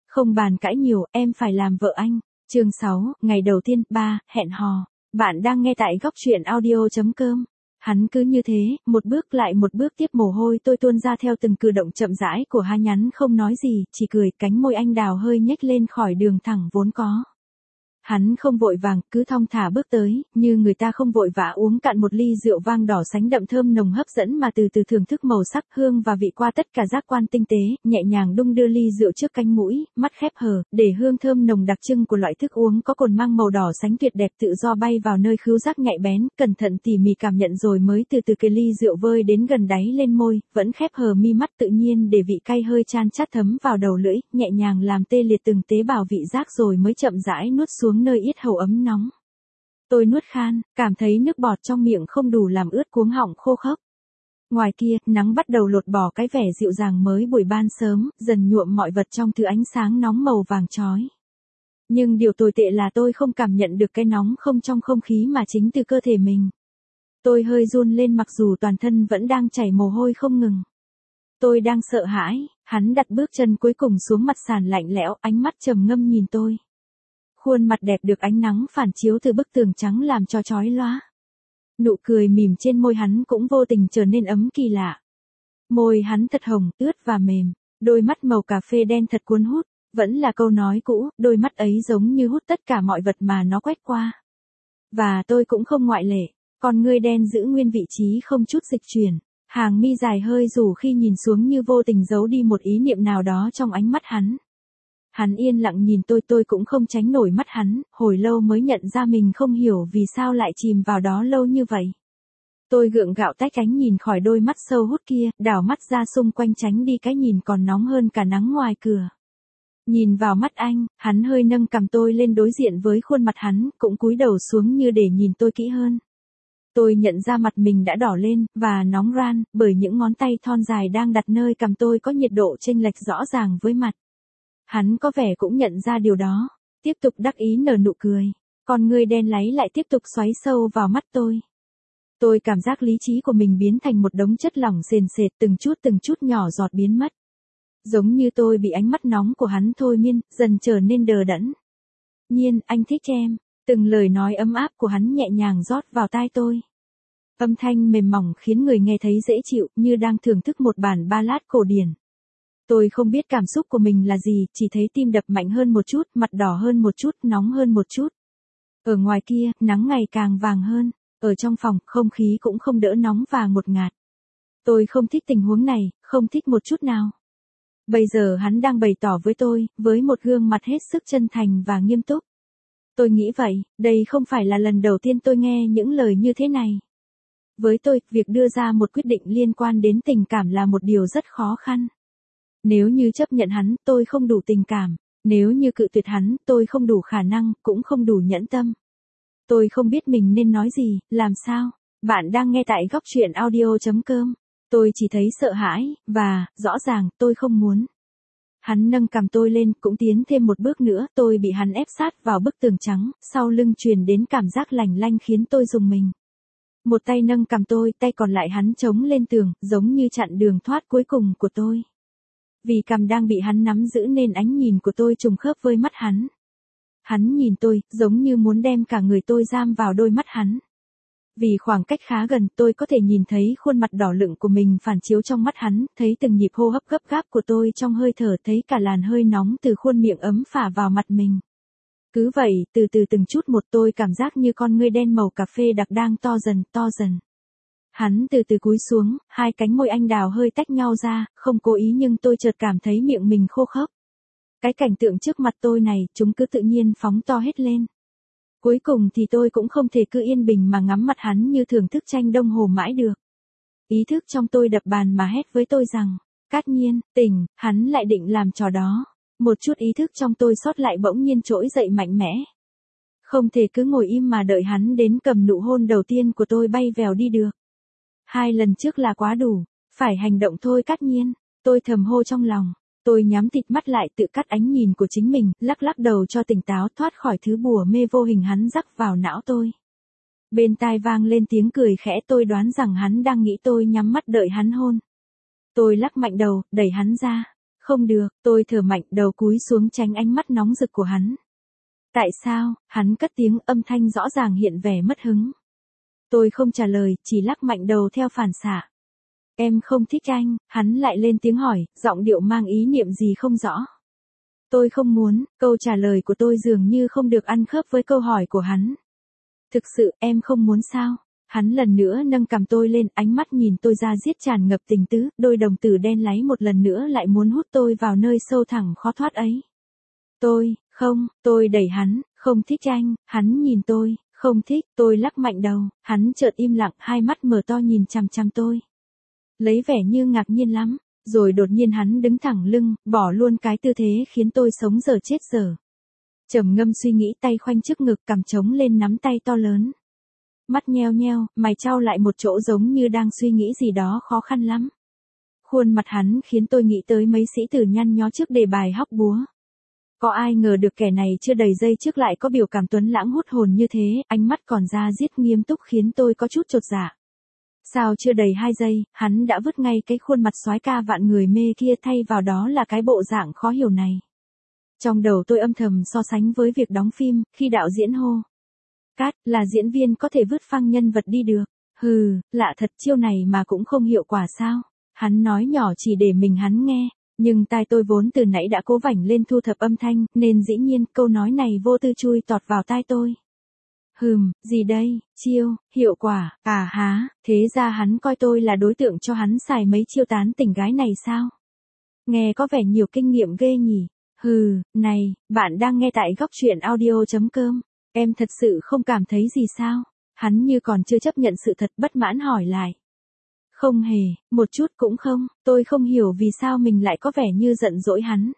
Không bàn cãi nhiều, em phải làm vợ anh. Chương 6, ngày đầu tiên, 3, hẹn hò. Bạn đang nghe tại góc truyện audio.com. Hắn cứ như thế, một bước lại một bước tiếp, mồ hôi tôi tuôn ra theo từng cử động chậm rãi của hai nhắn, không nói gì, chỉ cười, cánh môi anh đào hơi nhếch lên khỏi đường thẳng vốn có. Hắn không vội vàng, cứ thong thả bước tới, như người ta không vội vã uống cạn một ly rượu vang đỏ sánh đậm thơm nồng hấp dẫn mà từ từ thưởng thức màu sắc, hương và vị qua tất cả giác quan tinh tế, nhẹ nhàng đung đưa ly rượu trước cánh mũi, mắt khép hờ, để hương thơm nồng đặc trưng của loại thức uống có cồn mang màu đỏ sánh tuyệt đẹp tự do bay vào nơi khứu giác nhạy bén, cẩn thận tỉ mỉ cảm nhận rồi mới từ từ kề ly rượu vơi đến gần đáy lên môi, vẫn khép hờ mi mắt tự nhiên để vị cay hơi chan chát thấm vào đầu lưỡi, nhẹ nhàng làm tê liệt từng tế bào vị giác rồi mới chậm rãi nuốt xuống nơi yết hầu ấm nóng. Tôi nuốt khan, cảm thấy nước bọt trong miệng không đủ làm ướt cuống họng khô khốc. Ngoài kia, nắng bắt đầu lột bỏ cái vẻ dịu dàng mới buổi ban sớm, dần nhuộm mọi vật trong thứ ánh sáng nóng màu vàng chói. Nhưng điều tồi tệ là tôi không cảm nhận được cái nóng không trong không khí mà chính từ cơ thể mình. Tôi hơi run lên mặc dù toàn thân vẫn đang chảy mồ hôi không ngừng. Tôi đang sợ hãi, hắn đặt bước chân cuối cùng xuống mặt sàn lạnh lẽo, ánh mắt trầm ngâm nhìn tôi. Khuôn mặt đẹp được ánh nắng phản chiếu từ bức tường trắng làm cho chói lóa. Nụ cười mỉm trên môi hắn cũng vô tình trở nên ấm kỳ lạ. Môi hắn thật hồng, ướt và mềm, đôi mắt màu cà phê đen thật cuốn hút, vẫn là câu nói cũ, đôi mắt ấy giống như hút tất cả mọi vật mà nó quét qua. Và tôi cũng không ngoại lệ, con ngươi đen giữ nguyên vị trí không chút dịch chuyển, hàng mi dài hơi rủ khi nhìn xuống như vô tình giấu đi một ý niệm nào đó trong ánh mắt hắn. Hắn yên lặng nhìn tôi cũng không tránh nổi mắt hắn, hồi lâu mới nhận ra mình không hiểu vì sao lại chìm vào đó lâu như vậy. Tôi gượng gạo tách ánh nhìn khỏi đôi mắt sâu hút kia, đảo mắt ra xung quanh tránh đi cái nhìn còn nóng hơn cả nắng ngoài cửa. Nhìn vào mắt anh, hắn hơi nâng cằm tôi lên đối diện với khuôn mặt hắn, cũng cúi đầu xuống như để nhìn tôi kỹ hơn. Tôi nhận ra mặt mình đã đỏ lên, và nóng ran, bởi những ngón tay thon dài đang đặt nơi cằm tôi có nhiệt độ chênh lệch rõ ràng với mặt. Hắn có vẻ cũng nhận ra điều đó, tiếp tục đắc ý nở nụ cười, con ngươi đen láy lại tiếp tục xoáy sâu vào mắt tôi. Tôi cảm giác lý trí của mình biến thành một đống chất lỏng sền sệt từng chút nhỏ giọt biến mất. Giống như tôi bị ánh mắt nóng của hắn thôi miên, dần trở nên đờ đẫn. Nhiên, anh thích em, từng lời nói ấm áp của hắn nhẹ nhàng rót vào tai tôi. Âm thanh mềm mỏng khiến người nghe thấy dễ chịu, như đang thưởng thức một bản ballad cổ điển. Tôi không biết cảm xúc của mình là gì, chỉ thấy tim đập mạnh hơn một chút, mặt đỏ hơn một chút, nóng hơn một chút. Ở ngoài kia, nắng ngày càng vàng hơn, ở trong phòng, không khí cũng không đỡ nóng và ngột ngạt. Tôi không thích tình huống này, không thích một chút nào. Bây giờ hắn đang bày tỏ với tôi, với một gương mặt hết sức chân thành và nghiêm túc. Tôi nghĩ vậy, đây không phải là lần đầu tiên tôi nghe những lời như thế này. Với tôi, việc đưa ra một quyết định liên quan đến tình cảm là một điều rất khó khăn. Nếu như chấp nhận hắn, tôi không đủ tình cảm. Nếu như cự tuyệt hắn, tôi không đủ khả năng, cũng không đủ nhẫn tâm. Tôi không biết mình nên nói gì, làm sao. Bạn đang nghe tại góc truyện audio.com. Tôi chỉ thấy sợ hãi, và, rõ ràng, tôi không muốn. Hắn nâng cằm tôi lên, cũng tiến thêm một bước nữa, tôi bị hắn ép sát vào bức tường trắng, sau lưng truyền đến cảm giác lành lanh khiến tôi rùng mình. Một tay nâng cằm tôi, tay còn lại hắn chống lên tường, giống như chặn đường thoát cuối cùng của tôi. Vì cằm đang bị hắn nắm giữ nên ánh nhìn của tôi trùng khớp với mắt hắn. Hắn nhìn tôi, giống như muốn đem cả người tôi giam vào đôi mắt hắn. Vì khoảng cách khá gần, tôi có thể nhìn thấy khuôn mặt đỏ lựng của mình phản chiếu trong mắt hắn, thấy từng nhịp hô hấp gấp gáp của tôi trong hơi thở, thấy cả làn hơi nóng từ khuôn miệng ấm phả vào mặt mình. Cứ vậy, từ từ từng chút một tôi cảm giác như con ngươi đen màu cà phê đặc đang to dần. Hắn từ từ cúi xuống, hai cánh môi anh đào hơi tách nhau ra, không cố ý nhưng tôi chợt cảm thấy miệng mình khô khốc. Cái cảnh tượng trước mặt tôi này, chúng cứ tự nhiên phóng to hết lên. Cuối cùng thì tôi cũng không thể cứ yên bình mà ngắm mặt hắn như thưởng thức tranh đông hồ mãi được. Ý thức trong tôi đập bàn mà hét với tôi rằng, Cát Nhiên, tỉnh, hắn lại định làm trò đó. Một chút ý thức trong tôi sót lại bỗng nhiên trỗi dậy mạnh mẽ. Không thể cứ ngồi im mà đợi hắn đến cầm nụ hôn đầu tiên của tôi bay vèo đi được. 2 lần trước là quá đủ, phải hành động thôi Cát Nhiên, tôi thầm hô trong lòng. Tôi nhắm thịt mắt lại tự cắt ánh nhìn của chính mình, lắc đầu cho tỉnh táo thoát khỏi thứ bùa mê vô hình hắn rắc vào não tôi. Bên tai vang lên tiếng cười khẽ, tôi đoán rằng hắn đang nghĩ tôi nhắm mắt đợi hắn hôn. Tôi lắc mạnh đầu, đẩy hắn ra. Không được, tôi thở mạnh đầu cúi xuống tránh ánh mắt nóng rực của hắn. Tại sao? Hắn cất tiếng âm thanh rõ ràng hiện vẻ mất hứng. Tôi không trả lời, chỉ lắc mạnh đầu theo phản xạ. Em không thích anh, hắn lại lên tiếng hỏi, giọng điệu mang ý niệm gì không rõ. Tôi không muốn, câu trả lời của tôi dường như không được ăn khớp với câu hỏi của hắn. Thực sự, em không muốn sao? Hắn lần nữa nâng cằm tôi lên, ánh mắt nhìn tôi ra diết tràn ngập tình tứ, đôi đồng tử đen láy một lần nữa lại muốn hút tôi vào nơi sâu thẳm khó thoát ấy. Tôi đẩy hắn, không thích anh, hắn nhìn tôi, không thích, tôi lắc mạnh đầu, hắn chợt im lặng, hai mắt mở to nhìn chằm chằm tôi. Lấy vẻ như ngạc nhiên lắm, rồi đột nhiên hắn đứng thẳng lưng, bỏ luôn cái tư thế khiến tôi sống dở chết dở. Trầm ngâm suy nghĩ tay khoanh trước ngực cằm trống lên nắm tay to lớn. Mắt nheo nheo, mày chau lại một chỗ giống như đang suy nghĩ gì đó khó khăn lắm. Khuôn mặt hắn khiến tôi nghĩ tới mấy sĩ tử nhăn nhó trước đề bài hóc búa. Có ai ngờ được kẻ này chưa đầy giây trước lại có biểu cảm tuấn lãng hút hồn như thế, ánh mắt còn ra diết nghiêm túc khiến tôi có chút chột dạ. Sao chưa đầy 2 giây, hắn đã vứt ngay cái khuôn mặt soái ca vạn người mê kia thay vào đó là cái bộ dạng khó hiểu này. Trong đầu tôi âm thầm so sánh với việc đóng phim, khi đạo diễn hô. Cát, là diễn viên có thể vứt phăng nhân vật đi được. Hừ, lạ thật chiêu này mà cũng không hiệu quả sao. Hắn nói nhỏ chỉ để mình hắn nghe. Nhưng tai tôi vốn từ nãy đã cố vảnh lên thu thập âm thanh, nên dĩ nhiên câu nói này vô tư chui tọt vào tai tôi. Gì đây, chiêu, hiệu quả, há, thế ra hắn coi tôi là đối tượng cho hắn xài mấy chiêu tán tỉnh gái này sao? Nghe có vẻ nhiều kinh nghiệm ghê nhỉ? Này, bạn đang nghe tại góc truyện audio.com. Em thật sự không cảm thấy gì sao? Hắn như còn chưa chấp nhận sự thật bất mãn hỏi lại. Không hề, một chút cũng không, tôi không hiểu vì sao mình lại có vẻ như giận dỗi hắn.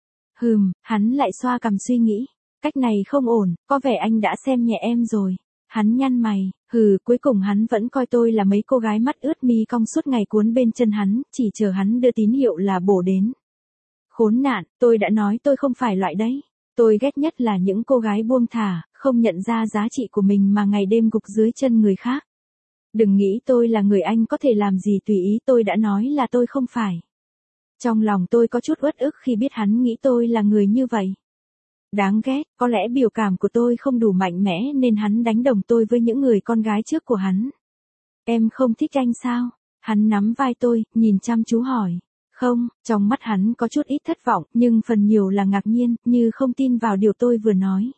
Hắn lại xoa cằm suy nghĩ. Cách này không ổn, có vẻ anh đã xem nhẹ em rồi. Hắn nhăn mày, cuối cùng hắn vẫn coi tôi là mấy cô gái mắt ướt mi cong suốt ngày cuốn bên chân hắn, chỉ chờ hắn đưa tín hiệu là bổ đến. Khốn nạn, tôi đã nói tôi không phải loại đấy. Tôi ghét nhất là những cô gái buông thả, không nhận ra giá trị của mình mà ngày đêm gục dưới chân người khác. Đừng nghĩ tôi là người anh có thể làm gì tùy ý, tôi đã nói là tôi không phải. Trong lòng tôi có chút uất ức khi biết hắn nghĩ tôi là người như vậy. Đáng ghét, có lẽ biểu cảm của tôi không đủ mạnh mẽ nên hắn đánh đồng tôi với những người con gái trước của hắn. Em không thích anh sao? Hắn nắm vai tôi, nhìn chăm chú hỏi. Không, trong mắt hắn có chút ít thất vọng, nhưng phần nhiều là ngạc nhiên, như không tin vào điều tôi vừa nói.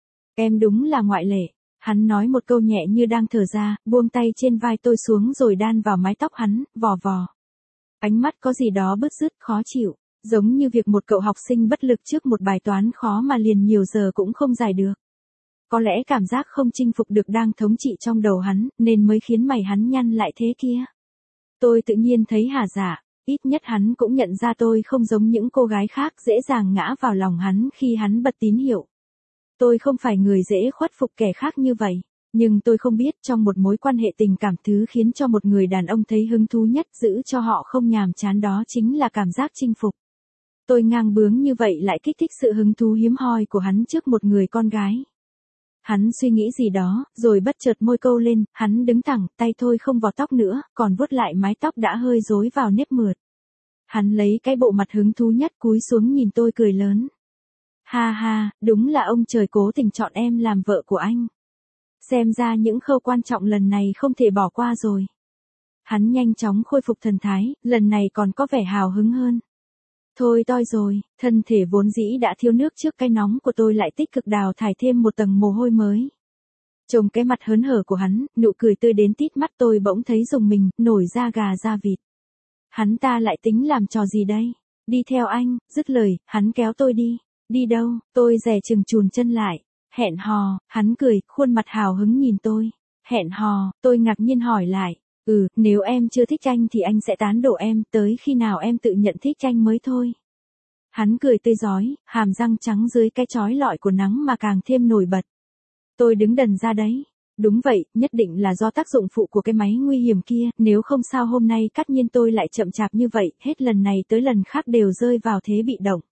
Em đúng là ngoại lệ. Hắn nói một câu nhẹ như đang thở ra, buông tay trên vai tôi xuống rồi đan vào mái tóc hắn, vò vò. Ánh mắt có gì đó bứt rứt khó chịu, giống như việc một cậu học sinh bất lực trước một bài toán khó mà liền nhiều giờ cũng không giải được. Có lẽ cảm giác không chinh phục được đang thống trị trong đầu hắn, nên mới khiến mày hắn nhăn lại thế kia. Tôi tự nhiên thấy hả dạ, ít nhất hắn cũng nhận ra tôi không giống những cô gái khác dễ dàng ngã vào lòng hắn khi hắn bật tín hiệu. Tôi không phải người dễ khuất phục kẻ khác như vậy, nhưng tôi không biết trong một mối quan hệ tình cảm thứ khiến cho một người đàn ông thấy hứng thú nhất giữ cho họ không nhàm chán đó chính là cảm giác chinh phục. Tôi ngang bướng như vậy lại kích thích sự hứng thú hiếm hoi của hắn trước một người con gái. Hắn suy nghĩ gì đó, rồi bất chợt môi câu lên, hắn đứng thẳng, tay thôi không vò tóc nữa, còn vuốt lại mái tóc đã hơi rối vào nếp mượt. Hắn lấy cái bộ mặt hứng thú nhất cúi xuống nhìn tôi cười lớn. Ha ha, đúng là ông trời cố tình chọn em làm vợ của anh. Xem ra những khâu quan trọng lần này không thể bỏ qua rồi. Hắn nhanh chóng khôi phục thần thái, lần này còn có vẻ hào hứng hơn. Thôi toi rồi, thân thể vốn dĩ đã thiếu nước trước cái nóng của tôi lại tích cực đào thải thêm một tầng mồ hôi mới. Trông cái mặt hớn hở của hắn, nụ cười tươi đến tít mắt tôi bỗng thấy rùng mình, nổi da gà da vịt. Hắn ta lại tính làm trò gì đây? Đi theo anh, dứt lời, hắn kéo tôi đi. Đi đâu? Tôi dè chừng chùn chân lại. Hẹn hò, hắn cười, khuôn mặt hào hứng nhìn tôi. Hẹn hò, tôi ngạc nhiên hỏi lại. Nếu em chưa thích anh thì anh sẽ tán đổ em, tới khi nào em tự nhận thích anh mới thôi. Hắn cười tươi rói, hàm răng trắng dưới cái chói lọi của nắng mà càng thêm nổi bật. Tôi đứng đần ra đấy. Đúng vậy, nhất định là do tác dụng phụ của cái máy nguy hiểm kia, nếu không sao hôm nay cắt nhiên tôi lại chậm chạp như vậy, hết lần này tới lần khác đều rơi vào thế bị động.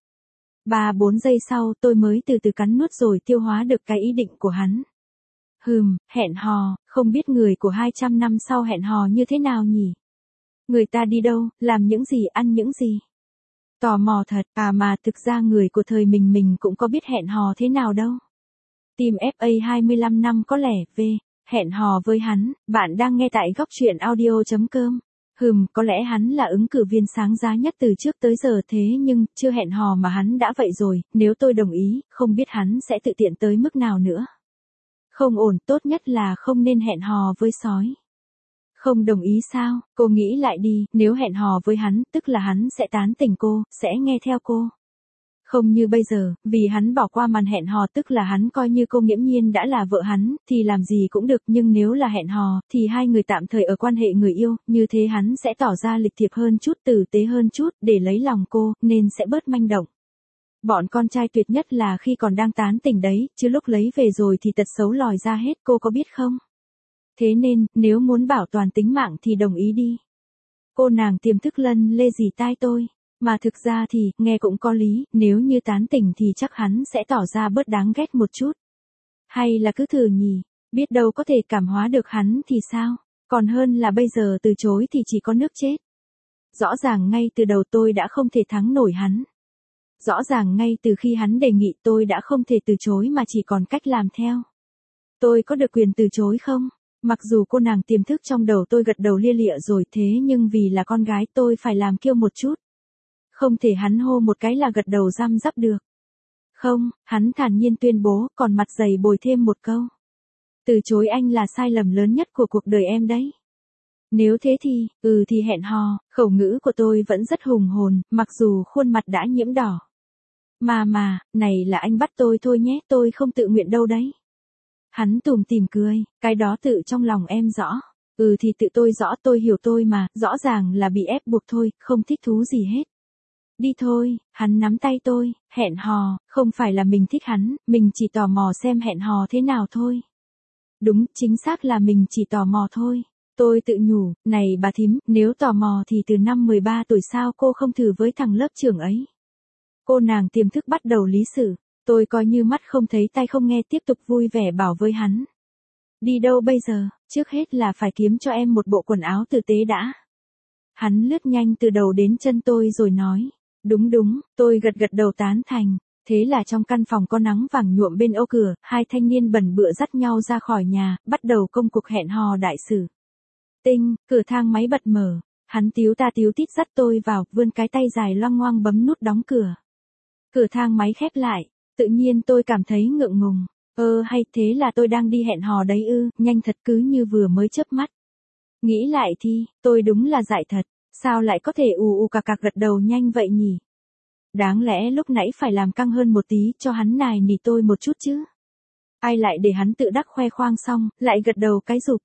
3-4 giây sau tôi mới từ từ cắn nuốt rồi tiêu hóa được cái ý định của hắn. Hẹn hò, không biết người của 200 năm sau hẹn hò như thế nào nhỉ? Người ta đi đâu, làm những gì, ăn những gì? Tò mò thật, mà thực ra người của thời mình cũng có biết hẹn hò thế nào đâu. Team FA 25 năm có lẽ, hẹn hò với hắn, bạn đang nghe tại góc truyện audio.com. Có lẽ hắn là ứng cử viên sáng giá nhất từ trước tới giờ thế nhưng, chưa hẹn hò mà hắn đã vậy rồi, nếu tôi đồng ý, không biết hắn sẽ tự tiện tới mức nào nữa. Không ổn, tốt nhất là không nên hẹn hò với sói. Không đồng ý sao, cô nghĩ lại đi, nếu hẹn hò với hắn, tức là hắn sẽ tán tỉnh cô, sẽ nghe theo cô. Không như bây giờ, vì hắn bỏ qua màn hẹn hò tức là hắn coi như cô nghiễm nhiên đã là vợ hắn, thì làm gì cũng được, nhưng nếu là hẹn hò, thì hai người tạm thời ở quan hệ người yêu, như thế hắn sẽ tỏ ra lịch thiệp hơn chút, tử tế hơn chút, để lấy lòng cô, nên sẽ bớt manh động. Bọn con trai tuyệt nhất là khi còn đang tán tỉnh đấy, chứ lúc lấy về rồi thì tật xấu lòi ra hết, cô có biết không? Thế nên, nếu muốn bảo toàn tính mạng thì đồng ý đi. Cô nàng tiềm thức lân lê dì tai tôi. Mà thực ra thì, nghe cũng có lý, nếu như tán tỉnh thì chắc hắn sẽ tỏ ra bớt đáng ghét một chút. Hay là cứ thử nhỉ, biết đâu có thể cảm hóa được hắn thì sao, còn hơn là bây giờ từ chối thì chỉ có nước chết. Rõ ràng ngay từ đầu tôi đã không thể thắng nổi hắn. Rõ ràng ngay từ khi hắn đề nghị tôi đã không thể từ chối mà chỉ còn cách làm theo. Tôi có được quyền từ chối không? Mặc dù cô nàng tiềm thức trong đầu tôi gật đầu lia lịa rồi thế nhưng vì là con gái tôi phải làm kiêu một chút. Không thể hắn hô một cái là gật đầu răm rắp được. Không, hắn thản nhiên tuyên bố, còn mặt dày bồi thêm một câu. Từ chối anh là sai lầm lớn nhất của cuộc đời em đấy. Nếu thế thì hẹn hò, khẩu ngữ của tôi vẫn rất hùng hồn, mặc dù khuôn mặt đã nhiễm đỏ. Mà, này là anh bắt tôi thôi nhé, tôi không tự nguyện đâu đấy. Hắn tủm tỉm cười, cái đó tự trong lòng em rõ. Thì tự tôi rõ, tôi hiểu tôi mà, rõ ràng là bị ép buộc thôi, không thích thú gì hết. Đi thôi, hắn nắm tay tôi, hẹn hò, không phải là mình thích hắn, mình chỉ tò mò xem hẹn hò thế nào thôi. Đúng, chính xác là mình chỉ tò mò thôi. Tôi tự nhủ, này bà thím, nếu tò mò thì từ năm 13 tuổi sao cô không thử với thằng lớp trưởng ấy. Cô nàng tiềm thức bắt đầu lý xử, tôi coi như mắt không thấy tai không nghe tiếp tục vui vẻ bảo với hắn. Đi đâu bây giờ, trước hết là phải kiếm cho em một bộ quần áo tử tế đã. Hắn lướt nhanh từ đầu đến chân tôi rồi nói. Đúng, tôi gật đầu tán thành. Thế là trong căn phòng có nắng vàng nhuộm bên ô cửa, hai thanh niên bẩn bựa dắt nhau ra khỏi nhà, bắt đầu công cuộc hẹn hò đại sử. Tinh, cửa thang máy bật mở, hắn tíu ta tíu tít dắt tôi vào, vươn cái tay dài loang ngoang bấm nút đóng cửa. Cửa thang máy khép lại, tự nhiên tôi cảm thấy ngượng ngùng. Hay thế là tôi đang đi hẹn hò đấy ư, nhanh thật cứ như vừa mới chớp mắt. Nghĩ lại thì, tôi đúng là dại thật. Sao lại có thể ù cạc gật đầu nhanh vậy nhỉ? Đáng lẽ lúc nãy phải làm căng hơn một tí cho hắn nài nỉ tôi một chút chứ. Ai lại để hắn tự đắc khoe khoang xong, lại gật đầu cái rụp.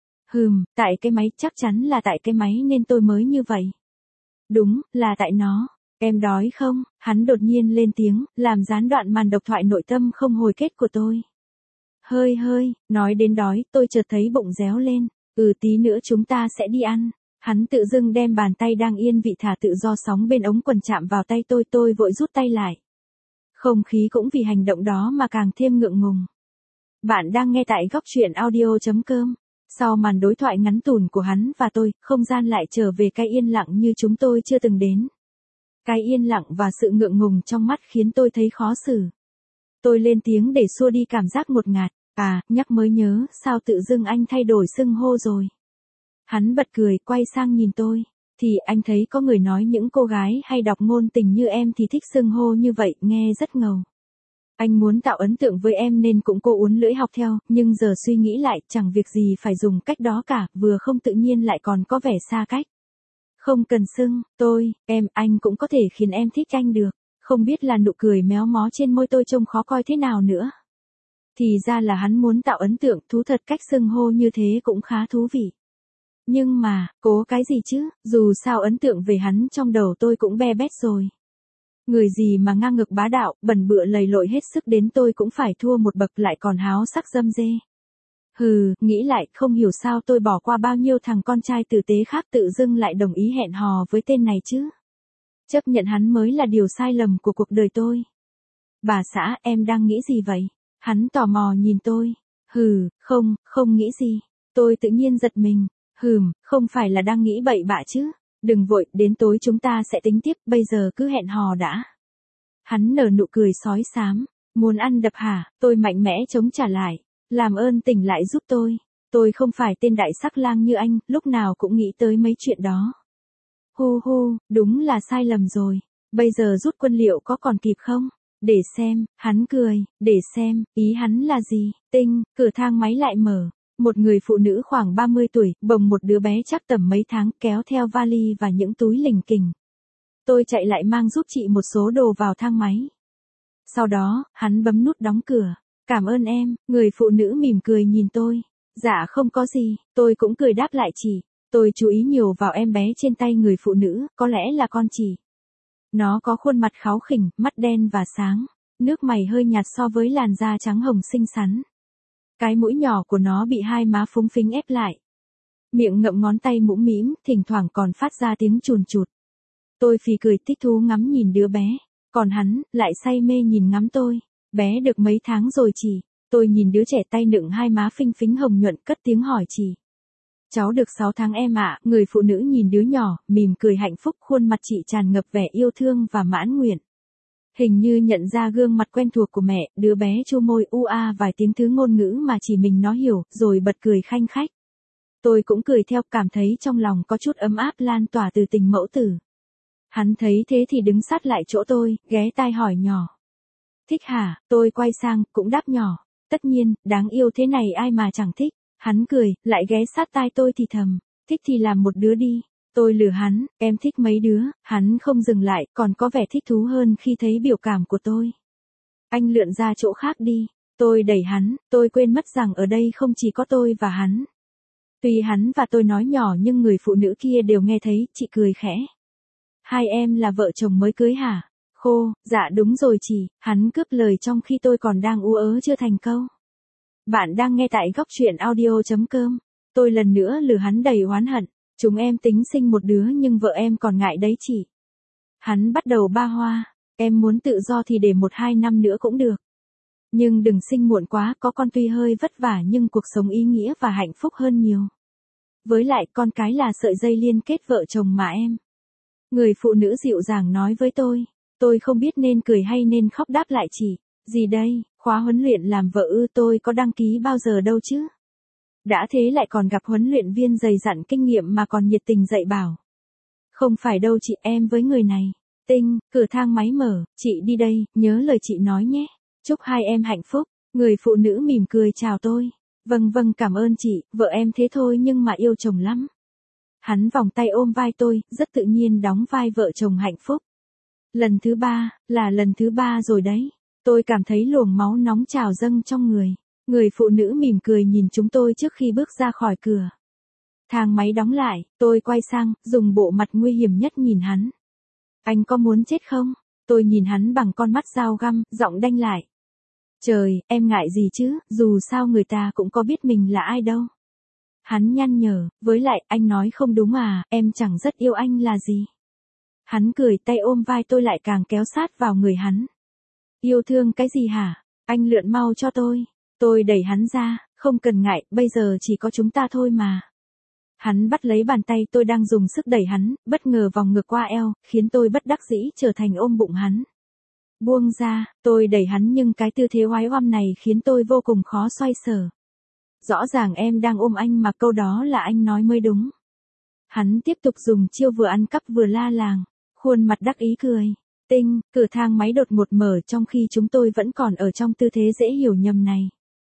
Tại cái máy, chắc chắn là tại cái máy nên tôi mới như vậy. Đúng, là tại nó. Em đói không? Hắn đột nhiên lên tiếng, làm gián đoạn màn độc thoại nội tâm không hồi kết của tôi. Hơi, nói đến đói, tôi chợt thấy bụng réo lên. Tí nữa chúng ta sẽ đi ăn. Hắn tự dưng đem bàn tay đang yên vị thả tự do sóng bên ống quần chạm vào tay tôi vội rút tay lại. Không khí cũng vì hành động đó mà càng thêm ngượng ngùng. Bạn đang nghe tại góc truyện audio.com. Sau màn đối thoại ngắn tủn của hắn và tôi, không gian lại trở về cái yên lặng như chúng tôi chưa từng đến. Cái yên lặng và sự ngượng ngùng trong mắt khiến tôi thấy khó xử. Tôi lên tiếng để xua đi cảm giác ngột ngạt. Nhắc mới nhớ, sao tự dưng anh thay đổi xưng hô rồi. Hắn bật cười, quay sang nhìn tôi. Thì anh thấy có người nói những cô gái hay đọc ngôn tình như em thì thích xưng hô như vậy, nghe rất ngầu. Anh muốn tạo ấn tượng với em nên cũng cố uốn lưỡi học theo, nhưng giờ suy nghĩ lại, chẳng việc gì phải dùng cách đó cả, vừa không tự nhiên lại còn có vẻ xa cách. Không cần xưng, tôi, em, anh cũng có thể khiến em thích anh được. Không biết là nụ cười méo mó trên môi tôi trông khó coi thế nào nữa. Thì ra là hắn muốn tạo ấn tượng, thú thật cách xưng hô như thế cũng khá thú vị. Nhưng mà, cố cái gì chứ, dù sao ấn tượng về hắn trong đầu tôi cũng be bét rồi. Người gì mà ngang ngược bá đạo, bẩn bựa lầy lội hết sức đến tôi cũng phải thua một bậc lại còn háo sắc dâm dê. Nghĩ lại không hiểu sao tôi bỏ qua bao nhiêu thằng con trai tử tế khác tự dưng lại đồng ý hẹn hò với tên này chứ. Chấp nhận hắn mới là điều sai lầm của cuộc đời tôi. Bà xã, em đang nghĩ gì vậy? Hắn tò mò nhìn tôi. Không nghĩ gì. Tôi tự nhiên giật mình. Không phải là đang nghĩ bậy bạ chứ. Đừng vội, đến tối chúng ta sẽ tính tiếp, bây giờ cứ hẹn hò đã. Hắn nở nụ cười sói xám. Muốn ăn đập hả? Tôi mạnh mẽ chống trả lại. Làm ơn tỉnh lại giúp tôi. Tôi không phải tên đại sắc lang như anh, lúc nào cũng nghĩ tới mấy chuyện đó. Hu hu, đúng là sai lầm rồi. Bây giờ rút quân liệu có còn kịp không? Để xem, hắn cười, để xem, ý hắn là gì? Tinh, cửa thang máy lại mở. Một người phụ nữ khoảng 30 tuổi, bồng một đứa bé chắc tầm mấy tháng, kéo theo vali và những túi lình kình. Tôi chạy lại mang giúp chị một số đồ vào thang máy. Sau đó, hắn bấm nút đóng cửa. Cảm ơn em, người phụ nữ mỉm cười nhìn tôi. Dạ không có gì, tôi cũng cười đáp lại chị. Tôi chú ý nhiều vào em bé trên tay người phụ nữ, có lẽ là con chị. Nó có khuôn mặt kháu khỉnh, mắt đen và sáng. Nước mày hơi nhạt so với làn da trắng hồng xinh xắn. Cái mũi nhỏ của nó bị hai má phúng phính ép lại. Miệng ngậm ngón tay mũm mĩm, thỉnh thoảng còn phát ra tiếng chùn chụt. Tôi phì cười thích thú ngắm nhìn đứa bé. Còn hắn, lại say mê nhìn ngắm tôi. Bé được mấy tháng rồi chị? Tôi nhìn đứa trẻ tay nựng hai má phinh phính hồng nhuận cất tiếng hỏi chị. Cháu được 6 tháng em ạ. Người phụ nữ nhìn đứa nhỏ, mỉm cười hạnh phúc, khuôn mặt chị tràn ngập vẻ yêu thương và mãn nguyện. Hình như nhận ra gương mặt quen thuộc của mẹ, đứa bé chu môi vài tiếng thứ ngôn ngữ mà chỉ mình nó hiểu, rồi bật cười khanh khách. Tôi cũng cười theo, cảm thấy trong lòng có chút ấm áp lan tỏa từ tình mẫu tử. Hắn thấy thế thì đứng sát lại chỗ tôi, ghé tai hỏi nhỏ. Thích hả? Tôi quay sang, cũng đáp nhỏ. Tất nhiên, đáng yêu thế này ai mà chẳng thích. Hắn cười, lại ghé sát tai tôi thì thầm. Thích thì làm một đứa đi. Tôi lừa hắn, em thích mấy đứa. Hắn không dừng lại, còn có vẻ thích thú hơn khi thấy biểu cảm của tôi. Anh lượn ra chỗ khác đi. Tôi đẩy hắn, tôi quên mất rằng ở đây không chỉ có tôi và hắn. Tuy hắn và tôi nói nhỏ nhưng người phụ nữ kia đều nghe thấy, chị cười khẽ. Hai em là vợ chồng mới cưới hả? Khô, dạ đúng rồi chị, hắn cướp lời trong khi tôi còn đang ú ớ chưa thành câu. Bạn đang nghe tại góc truyện audio.com. Tôi lần nữa lừa hắn đầy oán hận. Chúng em tính sinh một đứa nhưng vợ em còn ngại đấy chị. Hắn bắt đầu ba hoa. Em muốn tự do thì để 1-2 năm nữa cũng được. Nhưng đừng sinh muộn quá, có con tuy hơi vất vả nhưng cuộc sống ý nghĩa và hạnh phúc hơn nhiều. Với lại con cái là sợi dây liên kết vợ chồng mà em. Người phụ nữ dịu dàng nói với tôi. Tôi không biết nên cười hay nên khóc đáp lại chị. Gì đây, khóa huấn luyện làm vợ ư? Tôi có đăng ký bao giờ đâu chứ. Đã thế lại còn gặp huấn luyện viên dày dặn kinh nghiệm mà còn nhiệt tình dạy bảo. Không phải đâu chị, em với người này. Tinh, cửa thang máy mở, chị đi đây, nhớ lời chị nói nhé. Chúc hai em hạnh phúc. Người phụ nữ mỉm cười chào tôi. Vâng vâng, cảm ơn chị, vợ em thế thôi nhưng mà yêu chồng lắm. Hắn vòng tay ôm vai tôi, rất tự nhiên đóng vai vợ chồng hạnh phúc. Lần thứ 3, là lần thứ 3 rồi đấy. Tôi cảm thấy luồng máu nóng trào dâng trong người. Người phụ nữ mỉm cười nhìn chúng tôi trước khi bước ra khỏi cửa. Thang máy đóng lại, tôi quay sang, dùng bộ mặt nguy hiểm nhất nhìn hắn. Anh có muốn chết không? Tôi nhìn hắn bằng con mắt dao găm, giọng đanh lại. Trời, em ngại gì chứ, dù sao người ta cũng có biết mình là ai đâu. Hắn nhăn nhở, với lại, anh nói không đúng à, em chẳng rất yêu anh là gì. Hắn cười, tay ôm vai tôi lại càng kéo sát vào người hắn. Yêu thương cái gì hả? Anh lượn mau cho tôi. Tôi đẩy hắn ra, không cần ngại, bây giờ chỉ có chúng ta thôi mà. Hắn bắt lấy bàn tay tôi đang dùng sức đẩy hắn, bất ngờ vòng ngược qua eo, khiến tôi bất đắc dĩ trở thành ôm bụng hắn. Buông ra, tôi đẩy hắn nhưng cái tư thế oái oăm này khiến tôi vô cùng khó xoay sở. Rõ ràng em đang ôm anh mà câu đó là anh nói mới đúng. Hắn tiếp tục dùng chiêu vừa ăn cắp vừa la làng, khuôn mặt đắc ý cười. Tinh, cửa thang máy đột ngột mở trong khi chúng tôi vẫn còn ở trong tư thế dễ hiểu nhầm này.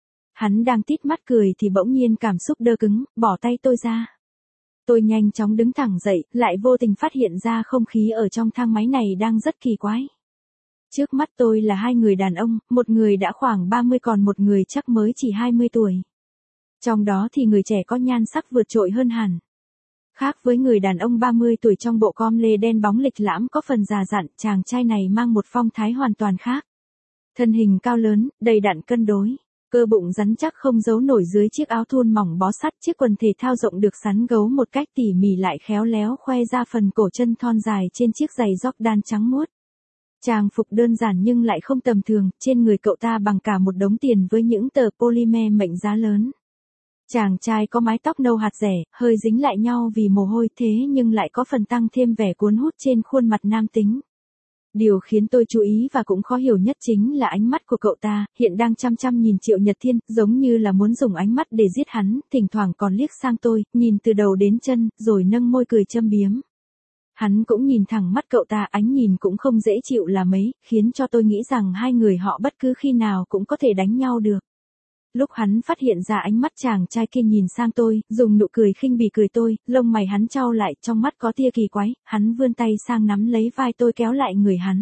Hắn đang tít mắt cười thì bỗng nhiên cảm xúc đơ cứng, bỏ tay tôi ra. Tôi nhanh chóng đứng thẳng dậy, lại vô tình phát hiện ra không khí ở trong thang máy này đang rất kỳ quái. Trước mắt tôi là hai người đàn ông, một người đã khoảng 30 còn một người chắc mới chỉ 20 tuổi. Trong đó thì người trẻ có nhan sắc vượt trội hơn hẳn. Khác với người đàn ông 30 tuổi trong bộ com lê đen bóng lịch lãm có phần già dặn, chàng trai này mang một phong thái hoàn toàn khác. Thân hình cao lớn, đầy đặn cân đối, cơ bụng rắn chắc không giấu nổi dưới chiếc áo thun mỏng bó sắt, chiếc quần thể thao rộng được sắn gấu một cách tỉ mỉ lại khéo léo khoe ra phần cổ chân thon dài trên chiếc giày Jordan trắng muốt. Trang phục đơn giản nhưng lại không tầm thường, trên người cậu ta bằng cả một đống tiền với những tờ polymer mệnh giá lớn. Chàng trai có mái tóc nâu hạt rẻ, hơi dính lại nhau vì mồ hôi thế nhưng lại có phần tăng thêm vẻ cuốn hút trên khuôn mặt nam tính. Điều khiến tôi chú ý và cũng khó hiểu nhất chính là ánh mắt của cậu ta, hiện đang chăm chăm nhìn Triệu Nhật Thiên, giống như là muốn dùng ánh mắt để giết hắn, thỉnh thoảng còn liếc sang tôi, nhìn từ đầu đến chân, rồi nâng môi cười châm biếm. Hắn cũng nhìn thẳng mắt cậu ta, ánh nhìn cũng không dễ chịu là mấy, khiến cho tôi nghĩ rằng hai người họ bất cứ khi nào cũng có thể đánh nhau được. Lúc hắn phát hiện ra ánh mắt chàng trai kia nhìn sang tôi, dùng nụ cười khinh bỉ cười tôi, lông mày hắn chau lại, trong mắt có tia kỳ quái, hắn vươn tay sang nắm lấy vai tôi kéo lại người hắn.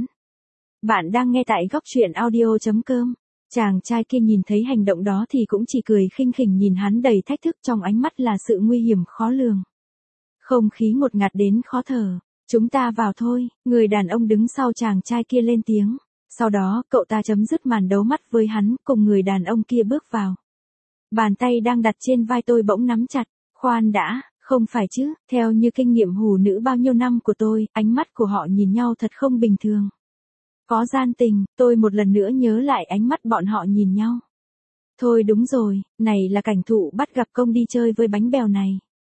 Bạn đang nghe tại góc truyện audio.com. Chàng trai kia nhìn thấy hành động đó thì cũng chỉ cười khinh khỉnh nhìn hắn đầy thách thức, trong ánh mắt là sự nguy hiểm khó lường. Không khí ngột ngạt đến khó thở. Chúng ta vào thôi, người đàn ông đứng sau chàng trai kia lên tiếng. Sau đó, cậu ta chấm dứt màn đấu mắt với hắn, cùng người đàn ông kia bước vào. Bàn tay đang đặt trên vai tôi bỗng nắm chặt. Khoan đã, không phải chứ, theo như kinh nghiệm hù nữ bao nhiêu năm của tôi, ánh mắt của họ nhìn nhau thật không bình thường. Có gian tình, tôi một lần nữa nhớ lại ánh mắt bọn họ nhìn nhau. Thôi đúng rồi, này là cảnh thụ bắt gặp công đi chơi với bánh bèo này.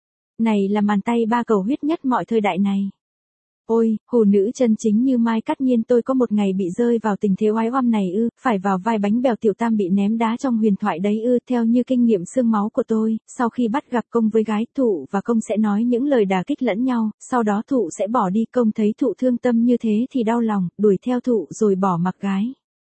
Này là màn tay ba cầu huyết nhất mọi thời đại này. Ôi, hù nữ chân chính như Mai Cát Nhiên, tôi có một ngày bị rơi vào tình thế oái oăm này ư, phải vào vai bánh bèo tiểu tam bị ném đá trong huyền thoại đấy ư, theo như kinh nghiệm xương máu của tôi, sau khi bắt gặp công với gái, thụ và công sẽ nói những lời đả kích lẫn nhau, sau đó thụ sẽ bỏ đi, công thấy thụ thương tâm như thế thì đau lòng, đuổi theo thụ rồi bỏ mặc gái.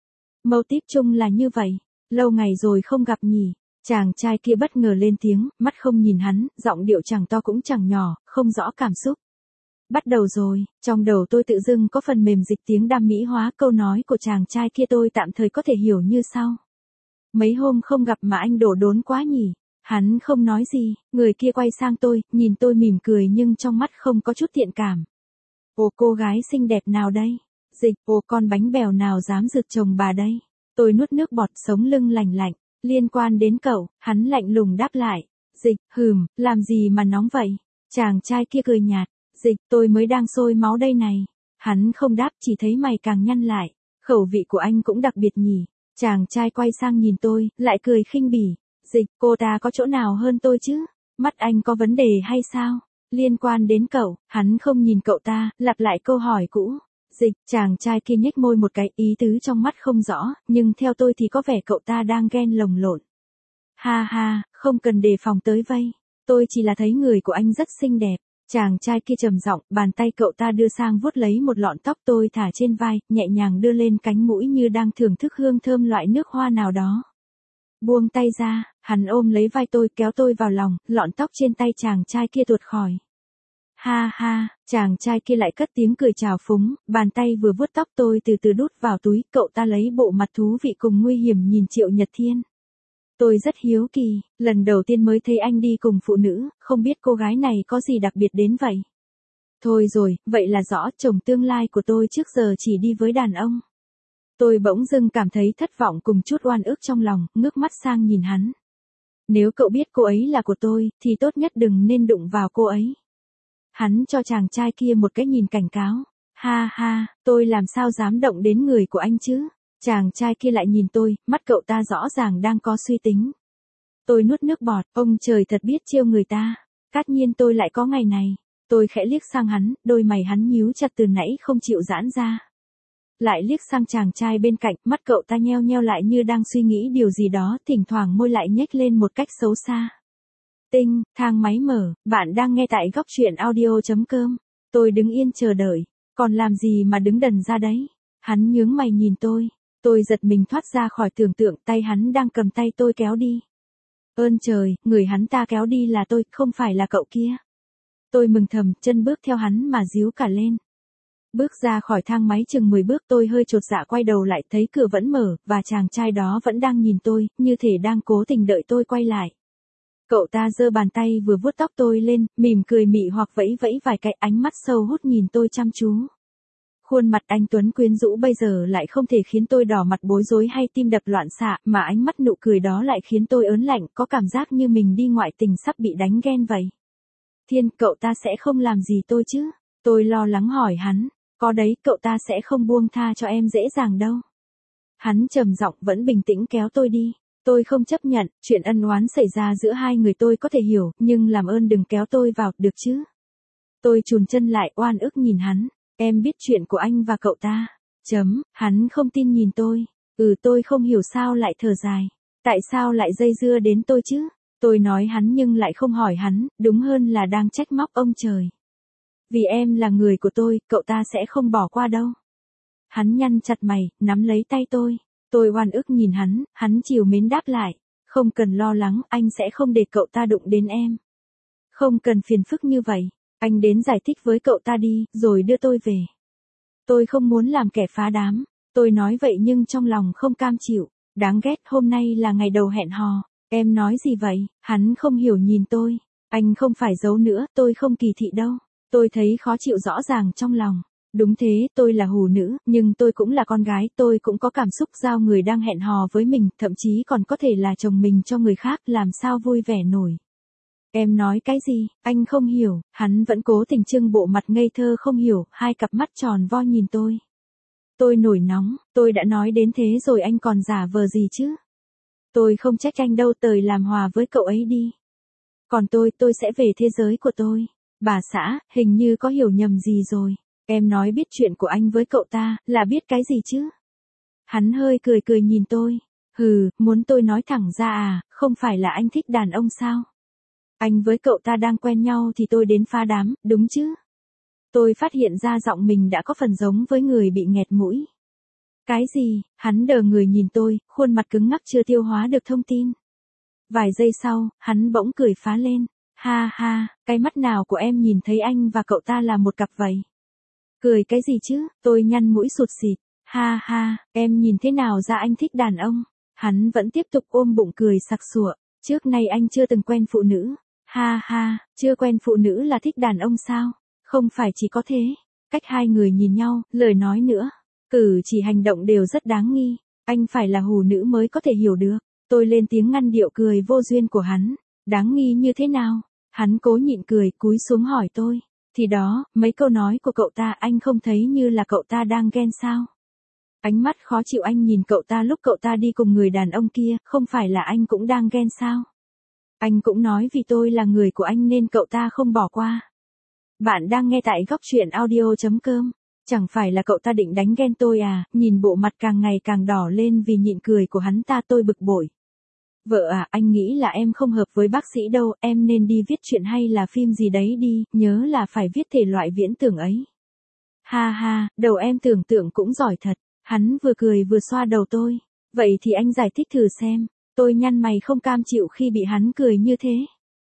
Mâu típ chung là như vậy, lâu ngày rồi không gặp nhỉ. Chàng trai kia bất ngờ lên tiếng, mắt không nhìn hắn, giọng điệu chẳng to cũng chẳng nhỏ, không rõ cảm xúc. Bắt đầu rồi, trong đầu tôi tự dưng có phần mềm dịch tiếng đam mỹ hóa câu nói của chàng trai kia, tôi tạm thời có thể hiểu như sau. Mấy hôm không gặp mà anh đổ đốn quá nhỉ. Hắn không nói gì, người kia quay sang tôi, nhìn tôi mỉm cười nhưng trong mắt không có chút thiện cảm. Ồ, cô gái xinh đẹp nào đây? Dịch, ồ, con bánh bèo nào dám rực chồng bà đây? Tôi nuốt nước bọt, sống lưng lành lạnh. Liên quan đến cậu, hắn lạnh lùng đáp lại. Dịch, làm gì mà nóng vậy? Chàng trai kia cười nhạt. Dịch, tôi mới đang sôi máu đây này. Hắn không đáp, chỉ thấy mày càng nhăn lại. Khẩu vị của anh cũng đặc biệt nhỉ. Chàng trai quay sang nhìn tôi, lại cười khinh bỉ. Dịch, cô ta có chỗ nào hơn tôi chứ? Mắt anh có vấn đề hay sao? Liên quan đến cậu, hắn không nhìn cậu ta, lặp lại câu hỏi cũ. Dịch, chàng trai kia nhếch môi một cái, ý tứ trong mắt không rõ, nhưng theo tôi thì có vẻ cậu ta đang ghen lồng lộn. Ha ha, không cần đề phòng tới vây. Tôi chỉ là thấy người của anh rất xinh đẹp. Chàng trai kia trầm giọng, bàn tay cậu ta đưa sang vuốt lấy một lọn tóc tôi thả trên vai, nhẹ nhàng đưa lên cánh mũi như đang thưởng thức hương thơm loại nước hoa nào đó. Buông tay ra, hắn ôm lấy vai tôi kéo tôi vào lòng, lọn tóc trên tay chàng trai kia tuột khỏi. Ha ha, chàng trai kia lại cất tiếng cười trào phúng, bàn tay vừa vuốt tóc tôi từ từ đút vào túi, cậu ta lấy bộ mặt thú vị cùng nguy hiểm nhìn Triệu Nhật Thiên. Tôi rất hiếu kỳ, lần đầu tiên mới thấy anh đi cùng phụ nữ, không biết cô gái này có gì đặc biệt đến vậy. Thôi rồi, vậy là rõ, chồng tương lai của tôi trước giờ chỉ đi với đàn ông. Tôi bỗng dưng cảm thấy thất vọng cùng chút oan ức trong lòng, ngước mắt sang nhìn hắn. Nếu cậu biết cô ấy là của tôi, thì tốt nhất đừng nên đụng vào cô ấy. Hắn cho chàng trai kia một cái nhìn cảnh cáo. Ha ha, tôi làm sao dám động đến người của anh chứ? Chàng trai kia lại nhìn tôi, mắt cậu ta rõ ràng đang có suy tính. Tôi nuốt nước bọt, ông trời thật biết chiêu người ta. Cát Nhiên tôi lại có ngày này. Tôi khẽ liếc sang hắn, đôi mày hắn nhíu chặt từ nãy không chịu giãn ra. Lại liếc sang chàng trai bên cạnh, mắt cậu ta nheo nheo lại như đang suy nghĩ điều gì đó, thỉnh thoảng môi lại nhếch lên một cách xấu xa. Tinh, thang máy mở, bạn đang nghe tại góc truyện audio.com. Tôi đứng yên chờ đợi, còn làm gì mà đứng đần ra đấy? Hắn nhướng mày nhìn tôi giật mình thoát ra khỏi tưởng tượng, tay hắn đang cầm tay tôi kéo đi. Ơn trời, người hắn ta kéo đi là tôi, không phải là cậu kia. Tôi mừng thầm, chân bước theo hắn mà díu cả lên. Bước ra khỏi thang máy chừng 10 bước, tôi hơi chột dạ quay đầu lại, thấy cửa vẫn mở, và chàng trai đó vẫn đang nhìn tôi, như thể đang cố tình đợi tôi quay lại. Cậu ta giơ bàn tay vừa vuốt tóc tôi lên, mỉm cười mị hoặc vẫy vẫy vài cái, ánh mắt sâu hút nhìn tôi chăm chú. Khuôn mặt anh tuấn quyến rũ bây giờ lại không thể khiến tôi đỏ mặt bối rối hay tim đập loạn xạ, mà ánh mắt nụ cười đó lại khiến tôi ớn lạnh, có cảm giác như mình đi ngoại tình sắp bị đánh ghen vậy. Thiên, cậu ta sẽ không làm gì tôi chứ? Tôi lo lắng hỏi hắn. Có đấy, cậu ta sẽ không buông tha cho em dễ dàng đâu. Hắn trầm giọng vẫn bình tĩnh kéo tôi đi. Tôi không chấp nhận, chuyện ân oán xảy ra giữa hai người tôi có thể hiểu, nhưng làm ơn đừng kéo tôi vào, được chứ? Tôi chùn chân lại oan ức nhìn hắn. Em biết chuyện của anh và cậu ta. Hắn không tin nhìn tôi. Tôi không hiểu sao lại thở dài. Tại sao lại dây dưa đến tôi chứ? Tôi nói hắn nhưng lại không hỏi hắn, đúng hơn là đang trách móc ông trời. Vì em là người của tôi, cậu ta sẽ không bỏ qua đâu. Hắn nhăn chặt mày, nắm lấy tay tôi. Tôi oan ức nhìn hắn trìu mến đáp lại. Không cần lo lắng, anh sẽ không để cậu ta đụng đến em. Không cần phiền phức như vậy. Anh đến giải thích với cậu ta đi, rồi đưa tôi về. Tôi không muốn làm kẻ phá đám. Tôi nói vậy nhưng trong lòng không cam chịu. Đáng ghét, hôm nay là ngày đầu hẹn hò. Em nói gì vậy? Hắn không hiểu nhìn tôi. Anh không phải giấu nữa, tôi không kỳ thị đâu. Tôi thấy khó chịu rõ ràng trong lòng. Đúng thế, tôi là hủ nữ, nhưng tôi cũng là con gái, tôi cũng có cảm xúc giao người đang hẹn hò với mình, thậm chí còn có thể là chồng mình cho người khác, làm sao vui vẻ nổi. Em nói cái gì? Anh không hiểu, hắn vẫn cố tình trưng bộ mặt ngây thơ không hiểu, hai cặp mắt tròn vo nhìn tôi. Tôi nổi nóng, tôi đã nói đến thế rồi anh còn giả vờ gì chứ? Tôi không trách anh đâu, tời làm hòa với cậu ấy đi. Còn tôi sẽ về thế giới của tôi. Bà xã, hình như có hiểu nhầm gì rồi. Em nói biết chuyện của anh với cậu ta, là biết cái gì chứ? Hắn hơi cười cười nhìn tôi. Muốn tôi nói thẳng ra à, không phải là anh thích đàn ông sao? Anh với cậu ta đang quen nhau thì tôi đến phá đám, đúng chứ? Tôi phát hiện ra giọng mình đã có phần giống với người bị nghẹt mũi. Cái gì? Hắn đờ người nhìn tôi, khuôn mặt cứng ngắc chưa tiêu hóa được thông tin. Vài giây sau, hắn bỗng cười phá lên. Ha ha, cái mắt nào của em nhìn thấy anh và cậu ta là một cặp vậy? Cười cái gì chứ? Tôi nhăn mũi sụt sịt. Ha ha, em nhìn thế nào ra anh thích đàn ông? Hắn vẫn tiếp tục ôm bụng cười sặc sụa. Trước nay anh chưa từng quen phụ nữ. Ha ha, chưa quen phụ nữ là thích đàn ông sao? Không phải chỉ có thế. Cách hai người nhìn nhau, lời nói nữa. Cử chỉ hành động đều rất đáng nghi. Anh phải là hủ nữ mới có thể hiểu được. Tôi lên tiếng ngăn điệu cười vô duyên của hắn. Đáng nghi như thế nào? Hắn cố nhịn cười, cúi xuống hỏi tôi. Thì đó, mấy câu nói của cậu ta anh không thấy như là cậu ta đang ghen sao? Ánh mắt khó chịu anh nhìn cậu ta lúc cậu ta đi cùng người đàn ông kia, không phải là anh cũng đang ghen sao? Anh cũng nói vì tôi là người của anh nên cậu ta không bỏ qua. Bạn đang nghe tại góc truyện audio.com. Chẳng phải là cậu ta định đánh ghen tôi à? Nhìn bộ mặt càng ngày càng đỏ lên vì nhịn cười của hắn ta, tôi bực bội. Vợ à, anh nghĩ là em không hợp với bác sĩ đâu, em nên đi viết truyện hay là phim gì đấy đi, nhớ là phải viết thể loại viễn tưởng ấy. Ha ha, đầu em tưởng tượng cũng giỏi thật. Hắn vừa cười vừa xoa đầu tôi. Vậy thì anh giải thích thử xem. Tôi nhăn mày không cam chịu khi bị hắn cười như thế.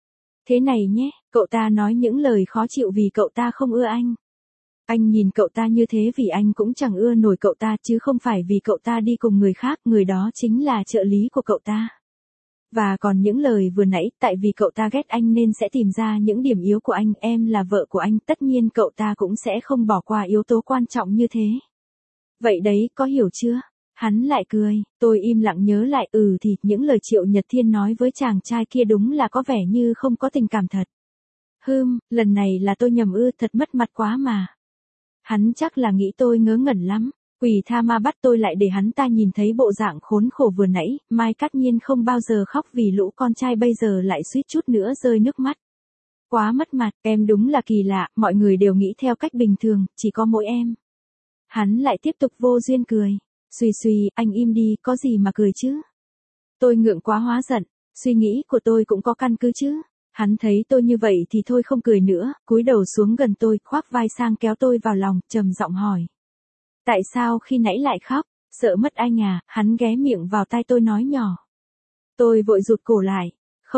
Thế này nhé, cậu ta nói những lời khó chịu vì cậu ta không ưa anh. Anh nhìn cậu ta như thế vì anh cũng chẳng ưa nổi cậu ta chứ không phải vì cậu ta đi cùng người khác, người đó chính là trợ lý của cậu ta. Và còn những lời vừa nãy, tại vì cậu ta ghét anh nên sẽ tìm ra những điểm yếu của anh, em là vợ của anh, tất nhiên cậu ta cũng sẽ không bỏ qua yếu tố quan trọng như thế. Vậy đấy, có hiểu chưa? Hắn lại cười, tôi im lặng nhớ lại, thì những lời Triệu Nhật Thiên nói với chàng trai kia đúng là có vẻ như không có tình cảm thật. Lần này là tôi nhầm thật mất mặt quá mà. Hắn chắc là nghĩ tôi ngớ ngẩn lắm. Quỷ tha ma bắt tôi lại để hắn ta nhìn thấy bộ dạng khốn khổ vừa nãy, Mai Cát Nhiên không bao giờ khóc vì lũ con trai bây giờ lại suýt chút nữa rơi nước mắt. Quá mất mặt, em đúng là kỳ lạ, mọi người đều nghĩ theo cách bình thường, chỉ có mỗi em. Hắn lại tiếp tục vô duyên cười. Suy, anh im đi, có gì mà cười chứ? Tôi ngượng quá hóa giận, suy nghĩ của tôi cũng có căn cứ chứ. Hắn thấy tôi như vậy thì thôi không cười nữa, cúi đầu xuống gần tôi, khoác vai sang kéo tôi vào lòng, trầm giọng hỏi. Tại sao khi nãy lại khóc? Sợ mất anh à? Hắn ghé miệng vào tai tôi nói nhỏ. Tôi vội rụt cổ lại.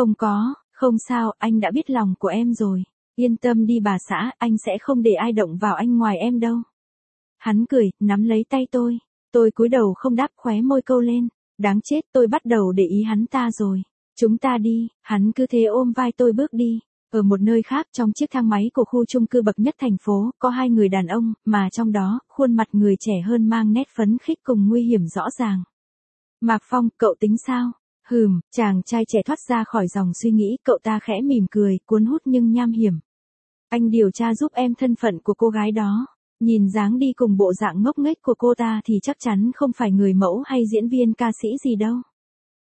Không sao, anh đã biết lòng của em rồi. Yên tâm đi bà xã, anh sẽ không để ai động vào anh ngoài em đâu. Hắn cười, nắm lấy tay tôi. Tôi cúi đầu không đáp, khóe môi câu lên. Đáng chết, tôi bắt đầu để ý hắn ta rồi. Chúng ta đi, hắn cứ thế ôm vai tôi bước đi. Ở một nơi khác trong chiếc thang máy của khu chung cư bậc nhất thành phố, có hai người đàn ông, mà trong đó, khuôn mặt người trẻ hơn mang nét phấn khích cùng nguy hiểm rõ ràng. Mạc Phong, cậu tính sao? Chàng trai trẻ thoát ra khỏi dòng suy nghĩ, cậu ta khẽ mỉm cười, cuốn hút nhưng nham hiểm. Anh điều tra giúp em thân phận của cô gái đó. Nhìn dáng đi cùng bộ dạng ngốc nghếch của cô ta thì chắc chắn không phải người mẫu hay diễn viên ca sĩ gì đâu.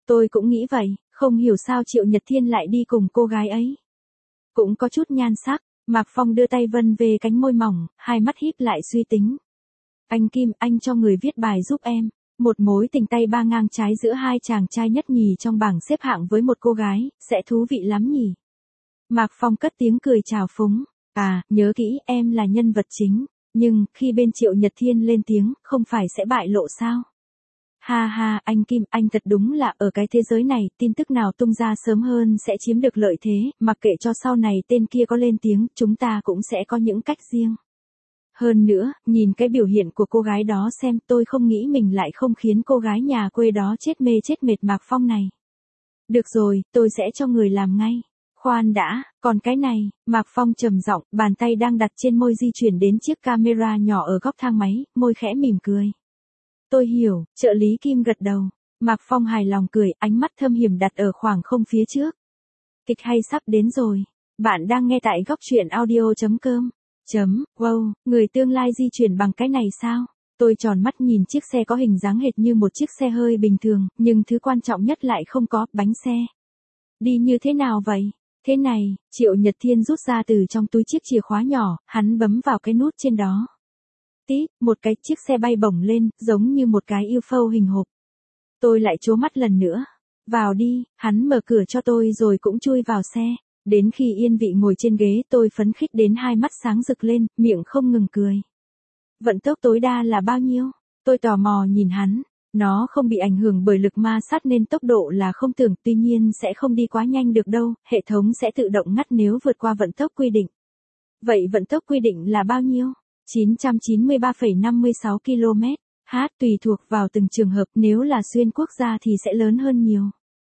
Tôi cũng nghĩ vậy, không hiểu sao Triệu Nhật Thiên lại đi cùng cô gái ấy. Cũng có chút nhan sắc, Mạc Phong đưa tay vân về cánh môi mỏng, hai mắt híp lại suy tính. Anh Kim, anh cho người viết bài giúp em. Một mối tình tay ba ngang trái giữa hai chàng trai nhất nhì trong bảng xếp hạng với một cô gái, sẽ thú vị lắm nhỉ. Mạc Phong cất tiếng cười chào phúng. À, nhớ kỹ em là nhân vật chính, nhưng khi bên Triệu Nhật Thiên lên tiếng, không phải sẽ bại lộ sao? Ha ha, anh Kim, anh thật đúng là ở cái thế giới này, tin tức nào tung ra sớm hơn sẽ chiếm được lợi thế, mặc kệ cho sau này tên kia có lên tiếng, chúng ta cũng sẽ có những cách riêng. Hơn nữa, nhìn cái biểu hiện của cô gái đó xem, tôi không nghĩ mình lại không khiến cô gái nhà quê đó chết mê chết mệt Mạc Phong này. Được rồi, tôi sẽ cho người làm ngay. Khoan đã, còn cái này, Mạc Phong trầm giọng, bàn tay đang đặt trên môi di chuyển đến chiếc camera nhỏ ở góc thang máy, môi khẽ mỉm cười. Tôi hiểu, trợ lý Kim gật đầu. Mạc Phong hài lòng cười, ánh mắt thâm hiểm đặt ở khoảng không phía trước. Kịch hay sắp đến rồi. Bạn đang nghe tại góc truyện audio.com. Wow, người tương lai di chuyển bằng cái này sao? Tôi tròn mắt nhìn chiếc xe có hình dáng hệt như một chiếc xe hơi bình thường, nhưng thứ quan trọng nhất lại không có, bánh xe. Đi như thế nào vậy? Thế này, Triệu Nhật Thiên rút ra từ trong túi chiếc chìa khóa nhỏ, hắn bấm vào cái nút trên đó. Tít, một cái chiếc xe bay bổng lên, giống như một cái UFO hình hộp. Tôi lại trố mắt lần nữa. Vào đi, hắn mở cửa cho tôi rồi cũng chui vào xe. Đến khi yên vị ngồi trên ghế tôi phấn khích đến hai mắt sáng rực lên, miệng không ngừng cười. Vận tốc tối đa là bao nhiêu? Tôi tò mò nhìn hắn. Nó không bị ảnh hưởng bởi lực ma sát nên tốc độ là không tưởng, tuy nhiên sẽ không đi quá nhanh được đâu, hệ thống sẽ tự động ngắt nếu vượt qua vận tốc quy định. Vậy vận tốc quy định là bao nhiêu? 993,56 km/h tùy thuộc vào từng trường hợp, nếu là xuyên quốc gia thì sẽ lớn hơn nhiều.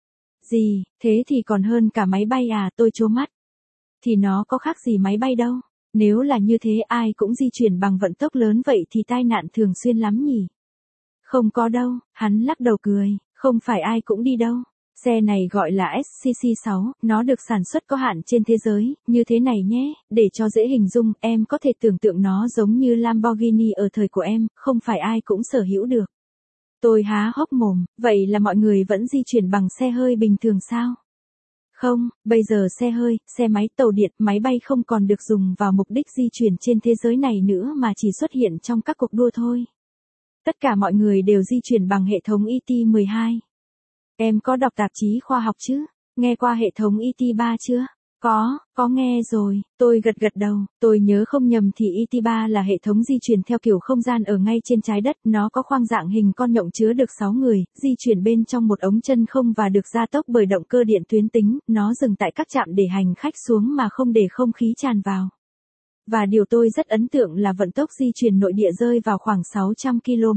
Gì, thế thì còn hơn cả máy bay à, tôi trố mắt. Thì nó có khác gì máy bay đâu, nếu là như thế ai cũng di chuyển bằng vận tốc lớn vậy thì tai nạn thường xuyên lắm nhỉ. Không có đâu, hắn lắc đầu cười, không phải ai cũng đi đâu. Xe này gọi là SCC6, nó được sản xuất có hạn trên thế giới, như thế này nhé, để cho dễ hình dung, em có thể tưởng tượng nó giống như Lamborghini ở thời của em, không phải ai cũng sở hữu được. Tôi há hốc mồm, vậy là mọi người vẫn di chuyển bằng xe hơi bình thường sao? Không, bây giờ xe hơi, xe máy, tàu điện, máy bay không còn được dùng vào mục đích di chuyển trên thế giới này nữa mà chỉ xuất hiện trong các cuộc đua thôi. Tất cả mọi người đều di chuyển bằng hệ thống ET12. Em có đọc tạp chí khoa học chứ? Nghe qua hệ thống ET3 chưa? Có nghe rồi, tôi gật đầu, tôi nhớ không nhầm thì ET3 là hệ thống di chuyển theo kiểu không gian ở ngay trên trái đất, nó có khoang dạng hình con nhộng chứa được 6 người, di chuyển bên trong một ống chân không và được gia tốc bởi động cơ điện tuyến tính, nó dừng tại các trạm để hành khách xuống mà không để không khí tràn vào. Và điều tôi rất ấn tượng là vận tốc di chuyển nội địa rơi vào khoảng 600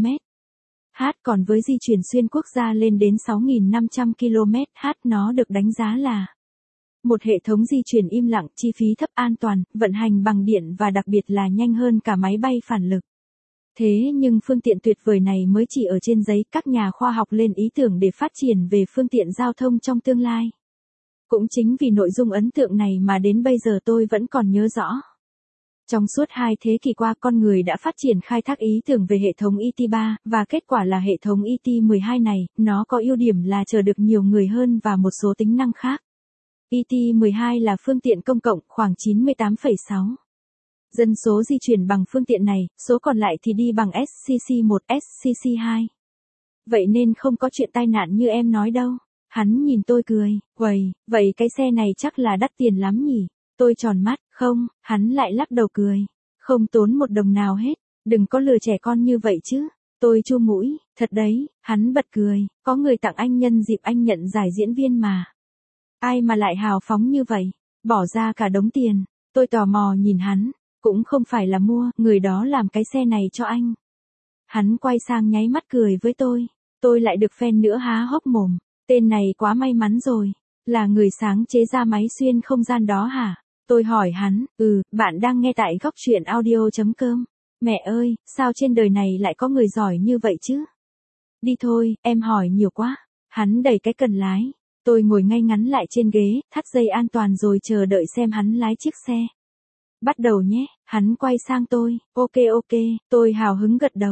km/h, còn với di chuyển xuyên quốc gia lên đến 6.500 km/h, nó được đánh giá là một hệ thống di chuyển im lặng, chi phí thấp, an toàn, vận hành bằng điện và đặc biệt là nhanh hơn cả máy bay phản lực. Thế nhưng phương tiện tuyệt vời này mới chỉ ở trên giấy, các nhà khoa học lên ý tưởng để phát triển về phương tiện giao thông trong tương lai. Cũng chính vì nội dung ấn tượng này mà đến bây giờ tôi vẫn còn nhớ rõ. Trong suốt 2 thế kỷ qua, con người đã phát triển khai thác ý tưởng về hệ thống ET3, và kết quả là hệ thống ET12 này, nó có ưu điểm là chở được nhiều người hơn và một số tính năng khác. ET12 là phương tiện công cộng, khoảng 98,6%. Dân số di chuyển bằng phương tiện này, số còn lại thì đi bằng SCC1, SCC2. Vậy nên không có chuyện tai nạn như em nói đâu. Hắn nhìn tôi cười, vậy cái xe này chắc là đắt tiền lắm nhỉ? Tôi tròn mắt, không, hắn lại lắc đầu cười. Không tốn một đồng nào hết, đừng có lừa trẻ con như vậy chứ. Tôi chu mũi, thật đấy, hắn bật cười, có người tặng anh nhân dịp anh nhận giải diễn viên mà. Ai mà lại hào phóng như vậy, bỏ ra cả đống tiền. Tôi tò mò nhìn hắn, cũng không phải là mua, người đó làm cái xe này cho anh. Hắn quay sang nháy mắt cười với tôi lại được fan nữa há hốc mồm, tên này quá may mắn rồi, là người sáng chế ra máy xuyên không gian đó hả? Tôi hỏi hắn, bạn đang nghe tại góc truyện audio.com. Mẹ ơi, sao trên đời này lại có người giỏi như vậy chứ? Đi thôi, em hỏi nhiều quá. Hắn đẩy cái cần lái. Tôi ngồi ngay ngắn lại trên ghế, thắt dây an toàn rồi chờ đợi xem hắn lái chiếc xe. Bắt đầu nhé, hắn quay sang tôi, ok, tôi hào hứng gật đầu.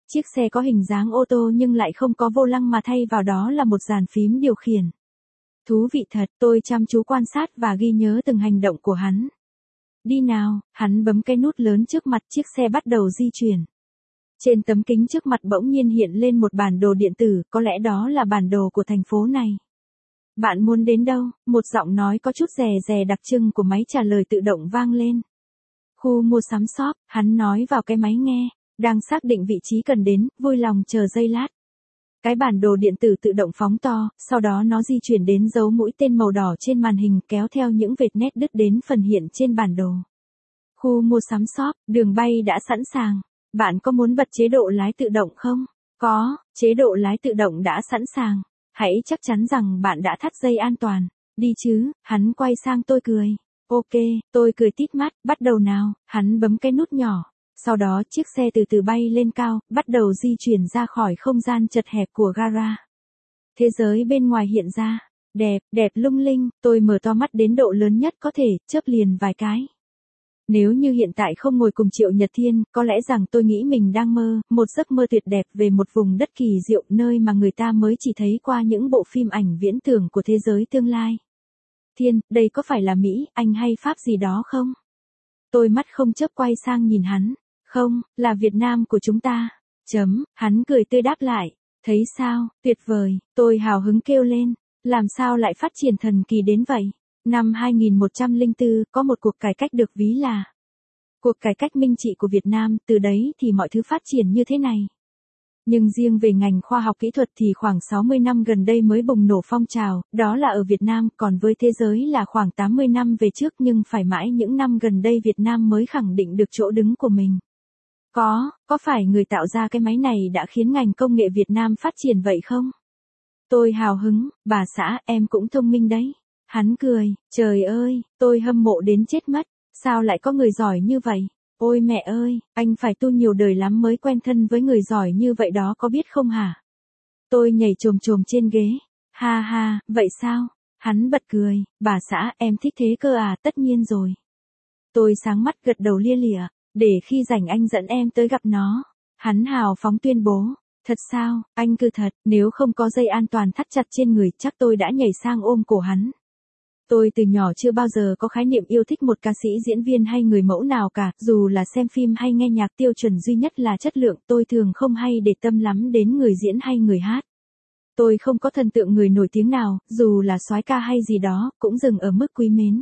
Chiếc xe có hình dáng ô tô nhưng lại không có vô lăng mà thay vào đó là một dàn phím điều khiển. Thú vị thật, tôi chăm chú quan sát và ghi nhớ từng hành động của hắn. Đi nào, hắn bấm cái nút lớn trước mặt, chiếc xe bắt đầu di chuyển. Trên tấm kính trước mặt bỗng nhiên hiện lên một bản đồ điện tử, có lẽ đó là bản đồ của thành phố này. Bạn muốn đến đâu? Một giọng nói có chút rè rè đặc trưng của máy trả lời tự động vang lên. Khu mua sắm shop, hắn nói vào cái máy nghe, đang xác định vị trí cần đến, vui lòng chờ giây lát. Cái bản đồ điện tử tự động phóng to, sau đó nó di chuyển đến dấu mũi tên màu đỏ trên màn hình kéo theo những vệt nét đứt đến phần hiện trên bản đồ. Khu mua sắm shop, đường bay đã sẵn sàng. Bạn có muốn bật chế độ lái tự động không? Có, chế độ lái tự động đã sẵn sàng. Hãy chắc chắn rằng bạn đã thắt dây an toàn. Đi chứ, hắn quay sang tôi cười. Ok, tôi cười tít mắt, bắt đầu nào, hắn bấm cái nút nhỏ. Sau đó chiếc xe từ từ bay lên cao, bắt đầu di chuyển ra khỏi không gian chật hẹp của gara. Thế giới bên ngoài hiện ra, đẹp, đẹp lung linh, tôi mở to mắt đến độ lớn nhất có thể, chớp liền vài cái. Nếu như hiện tại không ngồi cùng Triệu Nhật Thiên, có lẽ rằng tôi nghĩ mình đang mơ, một giấc mơ tuyệt đẹp về một vùng đất kỳ diệu nơi mà người ta mới chỉ thấy qua những bộ phim ảnh viễn tưởng của thế giới tương lai. Thiên, đây có phải là Mỹ, Anh hay Pháp gì đó không? Tôi mắt không chớp quay sang nhìn hắn. Không, là Việt Nam của chúng ta. Hắn cười tươi đáp lại. Thấy sao, tuyệt vời, tôi hào hứng kêu lên. Làm sao lại phát triển thần kỳ đến vậy? Năm 2104, có một cuộc cải cách được ví là cuộc cải cách minh trị của Việt Nam, từ đấy thì mọi thứ phát triển như thế này. Nhưng riêng về ngành khoa học kỹ thuật thì khoảng 60 năm gần đây mới bùng nổ phong trào, đó là ở Việt Nam, còn với thế giới là khoảng 80 năm về trước, nhưng phải mãi những năm gần đây Việt Nam mới khẳng định được chỗ đứng của mình. Có phải người tạo ra cái máy này đã khiến ngành công nghệ Việt Nam phát triển vậy không? Tôi hào hứng, bà xã, em cũng thông minh đấy. Hắn cười, trời ơi, tôi hâm mộ đến chết mất, sao lại có người giỏi như vậy? Ôi mẹ ơi, anh phải tu nhiều đời lắm mới quen thân với người giỏi như vậy đó có biết không hả? Tôi nhảy chồm chồm trên ghế, ha ha, vậy sao? Hắn bật cười, bà xã, em thích thế cơ à, tất nhiên rồi. Tôi sáng mắt gật đầu lia lịa, để khi rảnh anh dẫn em tới gặp nó. Hắn hào phóng tuyên bố, thật sao, anh cứ thật, nếu không có dây an toàn thắt chặt trên người chắc tôi đã nhảy sang ôm cổ hắn. Tôi từ nhỏ chưa bao giờ có khái niệm yêu thích một ca sĩ diễn viên hay người mẫu nào cả, dù là xem phim hay nghe nhạc tiêu chuẩn duy nhất là chất lượng, tôi thường không hay để tâm lắm đến người diễn hay người hát. Tôi không có thần tượng người nổi tiếng nào, dù là soái ca hay gì đó, cũng dừng ở mức quý mến.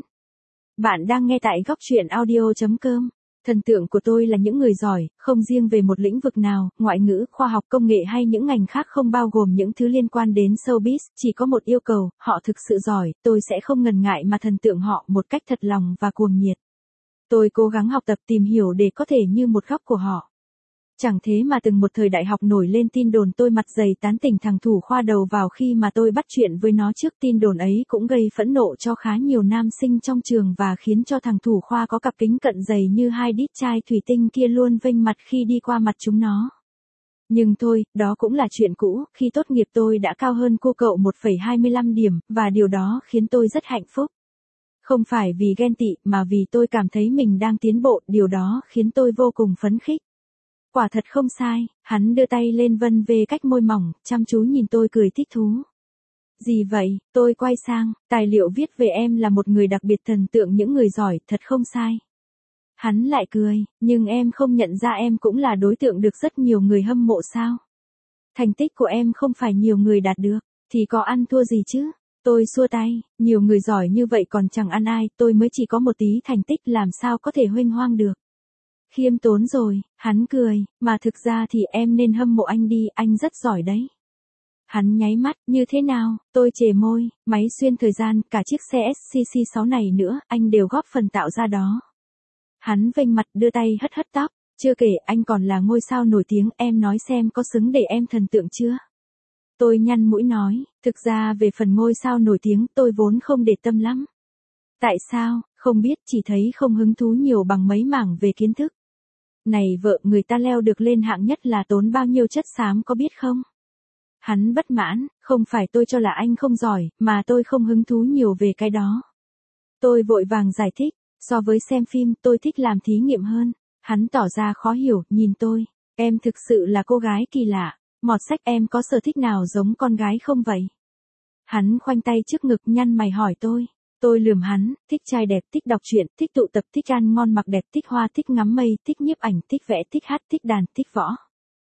Bạn đang nghe tại góc truyện audio.com. Thần tượng của tôi là những người giỏi, không riêng về một lĩnh vực nào, ngoại ngữ, khoa học công nghệ hay những ngành khác, không bao gồm những thứ liên quan đến showbiz, chỉ có một yêu cầu, họ thực sự giỏi, tôi sẽ không ngần ngại mà thần tượng họ một cách thật lòng và cuồng nhiệt. Tôi cố gắng học tập tìm hiểu để có thể như một góc của họ. Chẳng thế mà từng một thời đại học nổi lên tin đồn tôi mặt dày tán tỉnh thằng thủ khoa đầu vào khi mà tôi bắt chuyện với nó trước. Tin đồn ấy cũng gây phẫn nộ cho khá nhiều nam sinh trong trường và khiến cho thằng thủ khoa có cặp kính cận dày như hai đít chai thủy tinh kia luôn vênh mặt khi đi qua mặt chúng nó. Nhưng thôi, đó cũng là chuyện cũ, khi tốt nghiệp tôi đã cao hơn cô cậu 1,25 điểm, và điều đó khiến tôi rất hạnh phúc. Không phải vì ghen tị, mà vì tôi cảm thấy mình đang tiến bộ, điều đó khiến tôi vô cùng phấn khích. Quả thật không sai, hắn đưa tay lên vân về cách môi mỏng, chăm chú nhìn tôi cười thích thú. Gì vậy, tôi quay sang, tài liệu viết về em là một người đặc biệt, thần tượng những người giỏi, thật không sai. Hắn lại cười, nhưng em không nhận ra em cũng là đối tượng được rất nhiều người hâm mộ sao? Thành tích của em không phải nhiều người đạt được, thì có ăn thua gì chứ? Tôi xua tay, nhiều người giỏi như vậy còn chẳng ăn ai, tôi mới chỉ có một tí thành tích làm sao có thể huênh hoang được. Khiêm tốn rồi, hắn cười, mà thực ra thì em nên hâm mộ anh đi, anh rất giỏi đấy. Hắn nháy mắt, như thế nào, tôi chề môi, máy xuyên thời gian, cả chiếc xe SCC-6 này nữa, anh đều góp phần tạo ra đó. Hắn vênh mặt đưa tay hất hất tóc, chưa kể anh còn là ngôi sao nổi tiếng, em nói xem có xứng để em thần tượng chưa? Tôi nhăn mũi nói, thực ra về phần ngôi sao nổi tiếng tôi vốn không để tâm lắm. Tại sao, không biết, chỉ thấy không hứng thú nhiều bằng mấy mảng về kiến thức. Này vợ, người ta leo được lên hạng nhất là tốn bao nhiêu chất xám có biết không? Hắn bất mãn, không phải tôi cho là anh không giỏi, mà tôi không hứng thú nhiều về cái đó. Tôi vội vàng giải thích, so với xem phim tôi thích làm thí nghiệm hơn. Hắn tỏ ra khó hiểu, nhìn tôi. Em thực sự là cô gái kỳ lạ. Mọt sách em có sở thích nào giống con gái không vậy? Hắn khoanh tay trước ngực nhăn mày hỏi tôi. Tôi lườm hắn, thích trai đẹp, thích đọc truyện, thích tụ tập, thích ăn ngon mặc đẹp, thích hoa, thích ngắm mây, thích nhiếp ảnh, thích vẽ, thích hát, thích đàn, thích võ.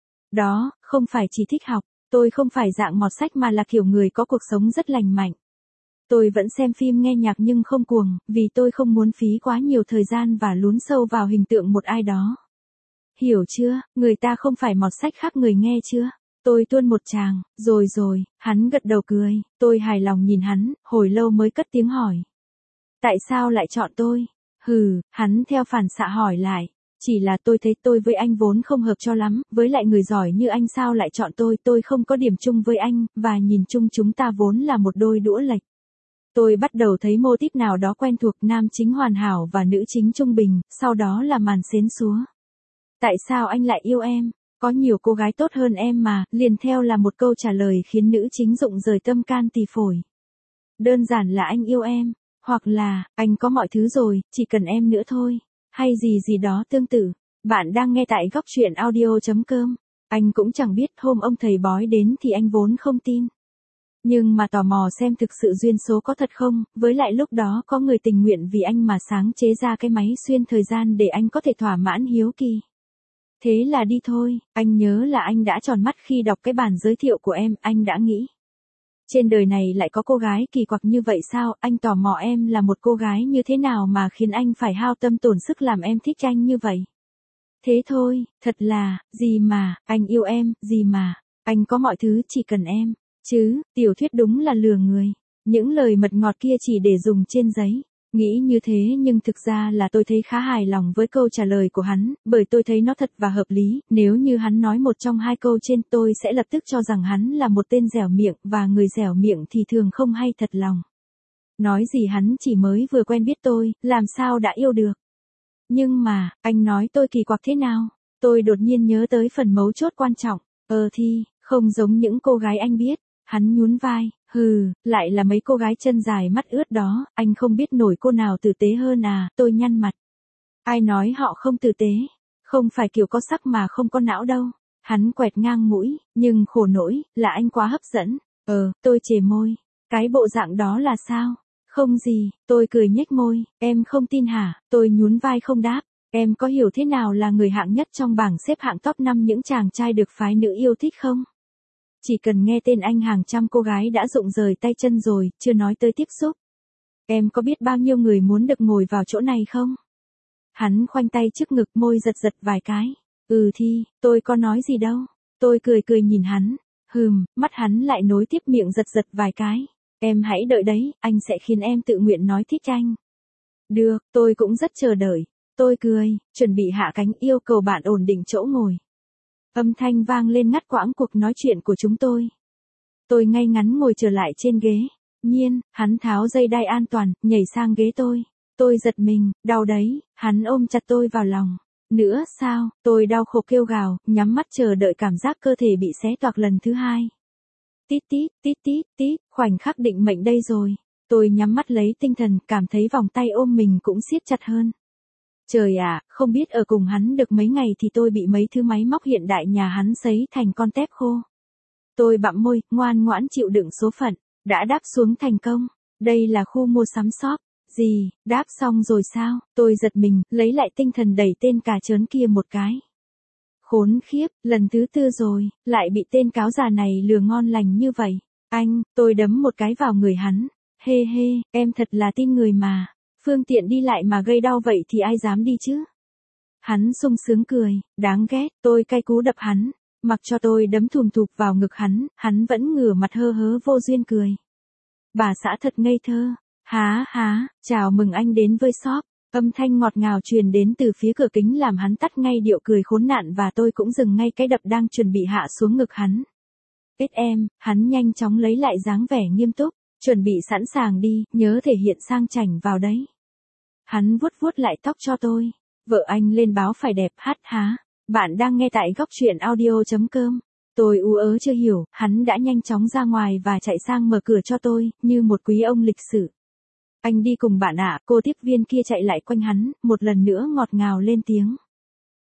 Đó, không phải chỉ thích học, tôi không phải dạng mọt sách mà là kiểu người có cuộc sống rất lành mạnh. Tôi vẫn xem phim nghe nhạc nhưng không cuồng, vì tôi không muốn phí quá nhiều thời gian và lún sâu vào hình tượng một ai đó. Hiểu chưa, người ta không phải mọt sách khác người nghe chưa? Tôi tuôn một tràng, rồi, hắn gật đầu cười, tôi hài lòng nhìn hắn, hồi lâu mới cất tiếng hỏi. Tại sao lại chọn tôi? Hắn theo phản xạ hỏi lại. Chỉ là tôi thấy tôi với anh vốn không hợp cho lắm, với lại người giỏi như anh sao lại chọn tôi không có điểm chung với anh, và nhìn chung chúng ta vốn là một đôi đũa lệch. Tôi bắt đầu thấy mô típ nào đó quen thuộc, nam chính hoàn hảo và nữ chính trung bình, sau đó là màn xến xúa. Tại sao anh lại yêu em? Có nhiều cô gái tốt hơn em mà, liền theo là một câu trả lời khiến nữ chính rụng rời tâm can tỳ phổi. Đơn giản là anh yêu em, hoặc là, anh có mọi thứ rồi, chỉ cần em nữa thôi, hay gì đó tương tự. Bạn đang nghe tại góc truyện audio.com. Anh cũng chẳng biết, hôm ông thầy bói đến thì anh vốn không tin. Nhưng mà tò mò xem thực sự duyên số có thật không, với lại lúc đó có người tình nguyện vì anh mà sáng chế ra cái máy xuyên thời gian để anh có thể thỏa mãn hiếu kỳ. Thế là đi thôi, anh nhớ là anh đã tròn mắt khi đọc cái bản giới thiệu của em, anh đã nghĩ. Trên đời này lại có cô gái kỳ quặc như vậy sao, anh tò mò em là một cô gái như thế nào mà khiến anh phải hao tâm tổn sức làm em thích anh như vậy. Thế thôi, thật là, gì mà, anh yêu em, gì mà, anh có mọi thứ chỉ cần em. Chứ, tiểu thuyết đúng là lừa người. Những lời mật ngọt kia chỉ để dùng trên giấy. Nghĩ như thế nhưng thực ra là tôi thấy khá hài lòng với câu trả lời của hắn, bởi tôi thấy nó thật và hợp lý, nếu như hắn nói một trong hai câu trên tôi sẽ lập tức cho rằng hắn là một tên dẻo miệng, và người dẻo miệng thì thường không hay thật lòng. Nói gì hắn chỉ mới vừa quen biết tôi, làm sao đã yêu được. Nhưng mà, anh nói tôi kỳ quặc thế nào? Tôi đột nhiên nhớ tới phần mấu chốt quan trọng, thì, không giống những cô gái anh biết. Hắn nhún vai, lại là mấy cô gái chân dài mắt ướt đó, anh không biết nổi cô nào tử tế hơn à, tôi nhăn mặt. Ai nói họ không tử tế, không phải kiểu có sắc mà không có não đâu. Hắn quẹt ngang mũi, nhưng khổ nỗi, là anh quá hấp dẫn. Tôi chề môi, cái bộ dạng đó là sao? Không gì, tôi cười nhếch môi, em không tin hả, tôi nhún vai không đáp. Em có hiểu thế nào là người hạng nhất trong bảng xếp hạng top 5 những chàng trai được phái nữ yêu thích không? Chỉ cần nghe tên anh hàng trăm cô gái đã rụng rời tay chân rồi, chưa nói tới tiếp xúc. Em có biết bao nhiêu người muốn được ngồi vào chỗ này không? Hắn khoanh tay trước ngực môi giật vài cái. Thì, tôi có nói gì đâu. Tôi cười nhìn hắn. Mắt hắn lại nối tiếp miệng giật vài cái. Em hãy đợi đấy, anh sẽ khiến em tự nguyện nói thích anh. Được, tôi cũng rất chờ đợi. Tôi cười, chuẩn bị hạ cánh yêu cầu bạn ổn định chỗ ngồi. Âm thanh vang lên ngắt quãng cuộc nói chuyện của chúng tôi. Tôi ngay ngắn ngồi trở lại trên ghế. Nhiên, hắn tháo dây đai an toàn, nhảy sang ghế tôi. Tôi giật mình, đau đấy, hắn ôm chặt tôi vào lòng. Nữa sao, tôi đau khổ kêu gào, nhắm mắt chờ đợi cảm giác cơ thể bị xé toạc lần thứ hai. Tít tít, khoảnh khắc định mệnh đây rồi. Tôi nhắm mắt lấy tinh thần, cảm thấy vòng tay ôm mình cũng siết chặt hơn. Trời ạ, không biết ở cùng hắn được mấy ngày thì tôi bị mấy thứ máy móc hiện đại nhà hắn sấy thành con tép khô. Tôi bặm môi, ngoan ngoãn chịu đựng số phận, đã đáp xuống thành công. Đây là khu mua sắm shop. Gì, đáp xong rồi sao? Tôi giật mình, lấy lại tinh thần đẩy tên cà chớn kia một cái. Khốn khiếp, lần thứ 4 rồi, lại bị tên cáo già này lừa ngon lành như vậy. Anh, tôi đấm một cái vào người hắn. Hê, em thật là tin người mà. Phương tiện đi lại mà gây đau vậy thì ai dám đi chứ? Hắn sung sướng cười, đáng ghét, tôi cay cú đập hắn. Mặc cho tôi đấm thùm thụp vào ngực hắn vẫn ngửa mặt hơ hớ vô duyên cười. Bà xã thật ngây thơ. Há, chào mừng anh đến với shop. Âm thanh ngọt ngào truyền đến từ phía cửa kính làm hắn tắt ngay điệu cười khốn nạn và tôi cũng dừng ngay cái đập đang chuẩn bị hạ xuống ngực hắn. Em, hắn nhanh chóng lấy lại dáng vẻ nghiêm túc, chuẩn bị sẵn sàng đi, nhớ thể hiện sang chảnh vào đấy. Hắn vuốt lại tóc cho tôi. Vợ anh lên báo phải đẹp há. Bạn đang nghe tại góc truyện audio.com. Tôi ú ớ chưa hiểu, hắn đã nhanh chóng ra ngoài và chạy sang mở cửa cho tôi, như một quý ông lịch sử. Anh đi cùng bạn ạ, cô tiếp viên kia chạy lại quanh hắn, một lần nữa ngọt ngào lên tiếng.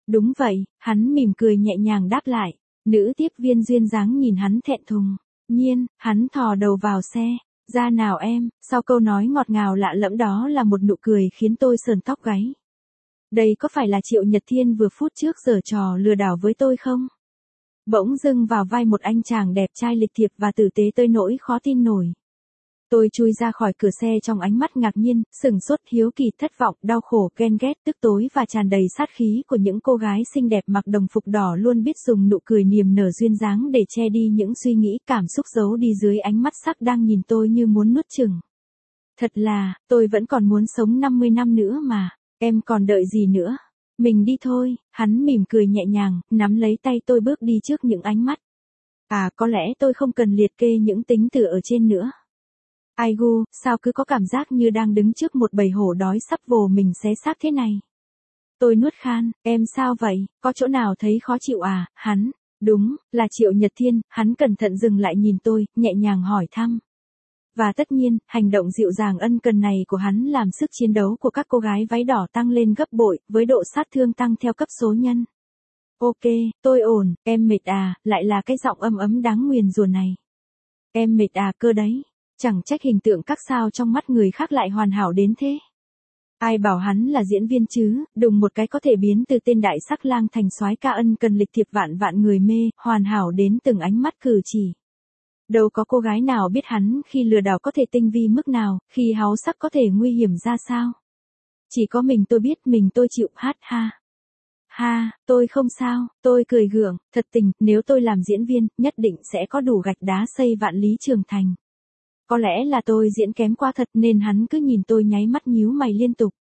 Đúng vậy, hắn mỉm cười nhẹ nhàng đáp lại. Nữ tiếp viên duyên dáng nhìn hắn thẹn thùng. Nhiên, hắn thò đầu vào xe. Ra nào em, sau câu nói ngọt ngào lạ lẫm đó là một nụ cười khiến tôi sờn tóc gáy. Đây có phải là Triệu Nhật Thiên vừa phút trước giở trò lừa đảo với tôi không? Bỗng dưng vào vai một anh chàng đẹp trai lịch thiệp và tử tế tới nỗi khó tin nổi. Tôi chui ra khỏi cửa xe trong ánh mắt ngạc nhiên, sửng sốt, hiếu kỳ, thất vọng, đau khổ, ghen ghét, tức tối và tràn đầy sát khí của những cô gái xinh đẹp mặc đồng phục đỏ luôn biết dùng nụ cười niềm nở duyên dáng để che đi những suy nghĩ cảm xúc giấu đi dưới ánh mắt sắc đang nhìn tôi như muốn nuốt chửng. Thật là, tôi vẫn còn muốn sống 50 năm nữa mà, em còn đợi gì nữa? Mình đi thôi, hắn mỉm cười nhẹ nhàng, nắm lấy tay tôi bước đi trước những ánh mắt. À, có lẽ tôi không cần liệt kê những tính từ ở trên nữa. Ai gu, sao cứ có cảm giác như đang đứng trước một bầy hổ đói sắp vồ mình xé xác thế này. Tôi nuốt khan, em sao vậy, có chỗ nào thấy khó chịu à, hắn, đúng, là Triệu Nhật Thiên, hắn cẩn thận dừng lại nhìn tôi, nhẹ nhàng hỏi thăm. Và tất nhiên, hành động dịu dàng ân cần này của hắn làm sức chiến đấu của các cô gái váy đỏ tăng lên gấp bội, với độ sát thương tăng theo cấp số nhân. Ok, tôi ổn, em mệt à, lại là cái giọng ấm ấm đáng nguyền rủa này. Em mệt à cơ đấy. Chẳng trách hình tượng các sao trong mắt người khác lại hoàn hảo đến thế. Ai bảo hắn là diễn viên chứ, đùng một cái có thể biến từ tên đại sắc lang thành soái ca ân cần lịch thiệp vạn vạn người mê, hoàn hảo đến từng ánh mắt cử chỉ. Đâu có cô gái nào biết hắn khi lừa đảo có thể tinh vi mức nào, khi háo sắc có thể nguy hiểm ra sao. Chỉ có mình tôi biết, mình tôi chịu, hát ha. Ha, tôi không sao, tôi cười gượng, thật tình, nếu tôi làm diễn viên, nhất định sẽ có đủ gạch đá xây vạn lý trường thành. Có lẽ là tôi diễn kém quá thật nên hắn cứ nhìn tôi nháy mắt nhíu mày liên tục.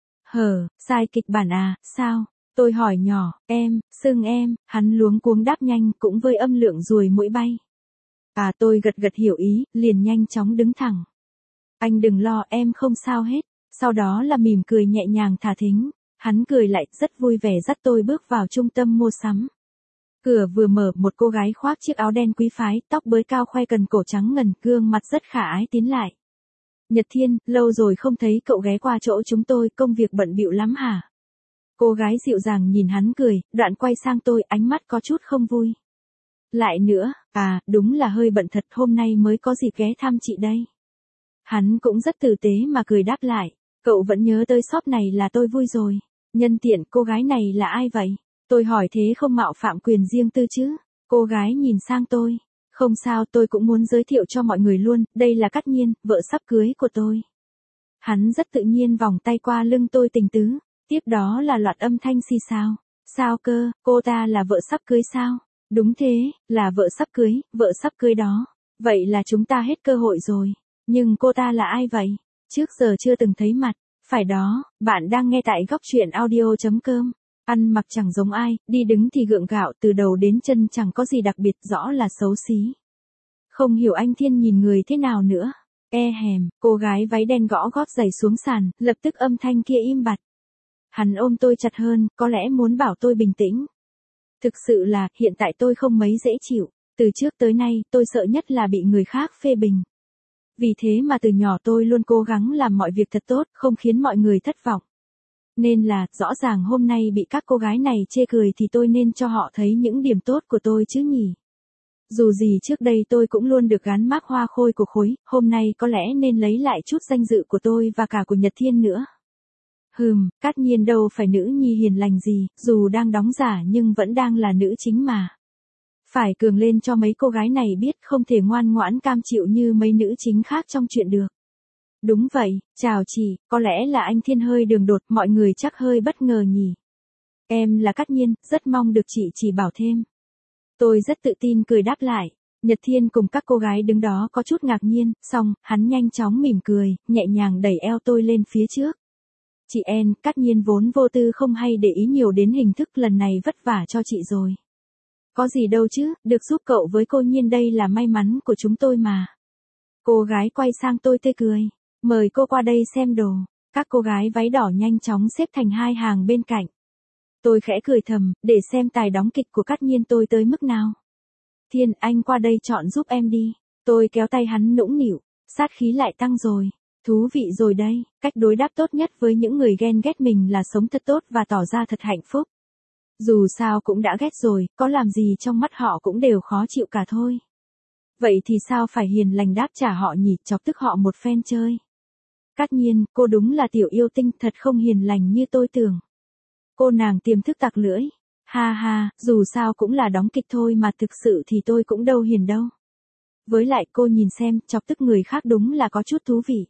Sai kịch bản à, sao? Tôi hỏi nhỏ, xưng em, hắn luống cuống đáp nhanh cũng với âm lượng ruồi mũi bay. À, tôi gật gật hiểu ý, liền nhanh chóng đứng thẳng. Anh đừng lo, em không sao hết. Sau đó là mỉm cười nhẹ nhàng thả thính. Hắn cười lại rất vui vẻ dắt tôi bước vào trung tâm mua sắm. Cửa vừa mở, một cô gái khoác chiếc áo đen quý phái, tóc bới cao khoe cần cổ trắng ngần, gương mặt rất khả ái tiến lại. Nhật Thiên, lâu rồi không thấy cậu ghé qua chỗ chúng tôi, công việc bận bịu lắm hả? Cô gái dịu dàng nhìn hắn cười, đoạn quay sang tôi, ánh mắt có chút không vui. Lại nữa, à, đúng là hơi bận thật, hôm nay mới có dịp ghé thăm chị đây. Hắn cũng rất tử tế mà cười đáp lại, cậu vẫn nhớ tới shop này là tôi vui rồi. Nhân tiện, cô gái này là ai vậy? Tôi hỏi thế không mạo phạm quyền riêng tư chứ? Cô gái nhìn sang tôi. Không sao, tôi cũng muốn giới thiệu cho mọi người luôn, đây là Cát Nhiên, vợ sắp cưới của tôi. Hắn rất tự nhiên vòng tay qua lưng tôi tình tứ, tiếp đó là loạt âm thanh xì xào. Sao cơ, cô ta là vợ sắp cưới sao? Đúng thế, là vợ sắp cưới đó. Vậy là chúng ta hết cơ hội rồi. Nhưng cô ta là ai vậy? Trước giờ chưa từng thấy mặt. Phải đó, bạn đang nghe tại góc truyện audio.com. Ăn mặc chẳng giống ai, đi đứng thì gượng gạo, từ đầu đến chân chẳng có gì đặc biệt, rõ là xấu xí. Không hiểu anh Thiên nhìn người thế nào nữa. Hèm, cô gái váy đen gõ gót giày xuống sàn, lập tức âm thanh kia im bặt. Hắn ôm tôi chặt hơn, có lẽ muốn bảo tôi bình tĩnh. Thực sự là, hiện tại tôi không mấy dễ chịu. Từ trước tới nay, tôi sợ nhất là bị người khác phê bình. Vì thế mà từ nhỏ tôi luôn cố gắng làm mọi việc thật tốt, không khiến mọi người thất vọng. Nên là, rõ ràng hôm nay bị các cô gái này chê cười thì tôi nên cho họ thấy những điểm tốt của tôi chứ nhỉ. Dù gì trước đây tôi cũng luôn được gắn mác hoa khôi của khối, hôm nay có lẽ nên lấy lại chút danh dự của tôi và cả của Nhật Thiên nữa. Cát Nhiên đâu phải nữ nhi hiền lành gì, dù đang đóng giả nhưng vẫn đang là nữ chính mà. Phải cường lên cho mấy cô gái này biết không thể ngoan ngoãn cam chịu như mấy nữ chính khác trong chuyện được. Đúng vậy, chào chị, có lẽ là anh Thiên hơi đường đột, mọi người chắc hơi bất ngờ nhỉ. Em là Cát Nhiên, rất mong được chị chỉ bảo thêm. Tôi rất tự tin cười đáp lại. Nhật Thiên cùng các cô gái đứng đó có chút ngạc nhiên, xong, hắn nhanh chóng mỉm cười, nhẹ nhàng đẩy eo tôi lên phía trước. Chị En, Cát Nhiên vốn vô tư không hay để ý nhiều đến hình thức, lần này vất vả cho chị rồi. Có gì đâu chứ, được giúp cậu với cô Nhiên đây là may mắn của chúng tôi mà. Cô gái quay sang tôi tươi cười. Mời cô qua đây xem đồ. Các cô gái váy đỏ nhanh chóng xếp thành hai hàng bên cạnh. Tôi khẽ cười thầm, để xem tài đóng kịch của Cát Nhiên tôi tới mức nào. Thiên, anh qua đây chọn giúp em đi. Tôi kéo tay hắn nũng nịu, sát khí lại tăng rồi. Thú vị rồi đây, cách đối đáp tốt nhất với những người ghen ghét mình là sống thật tốt và tỏ ra thật hạnh phúc. Dù sao cũng đã ghét rồi, có làm gì trong mắt họ cũng đều khó chịu cả thôi. Vậy thì sao phải hiền lành đáp trả họ nhỉ, chọc tức họ một phen chơi. Cát Nhiên, cô đúng là tiểu yêu tinh, thật không hiền lành như tôi tưởng. Cô nàng tiềm thức tặc lưỡi. Ha ha, dù sao cũng là đóng kịch thôi mà, thực sự thì tôi cũng đâu hiền đâu. Với lại cô nhìn xem, chọc tức người khác đúng là có chút thú vị.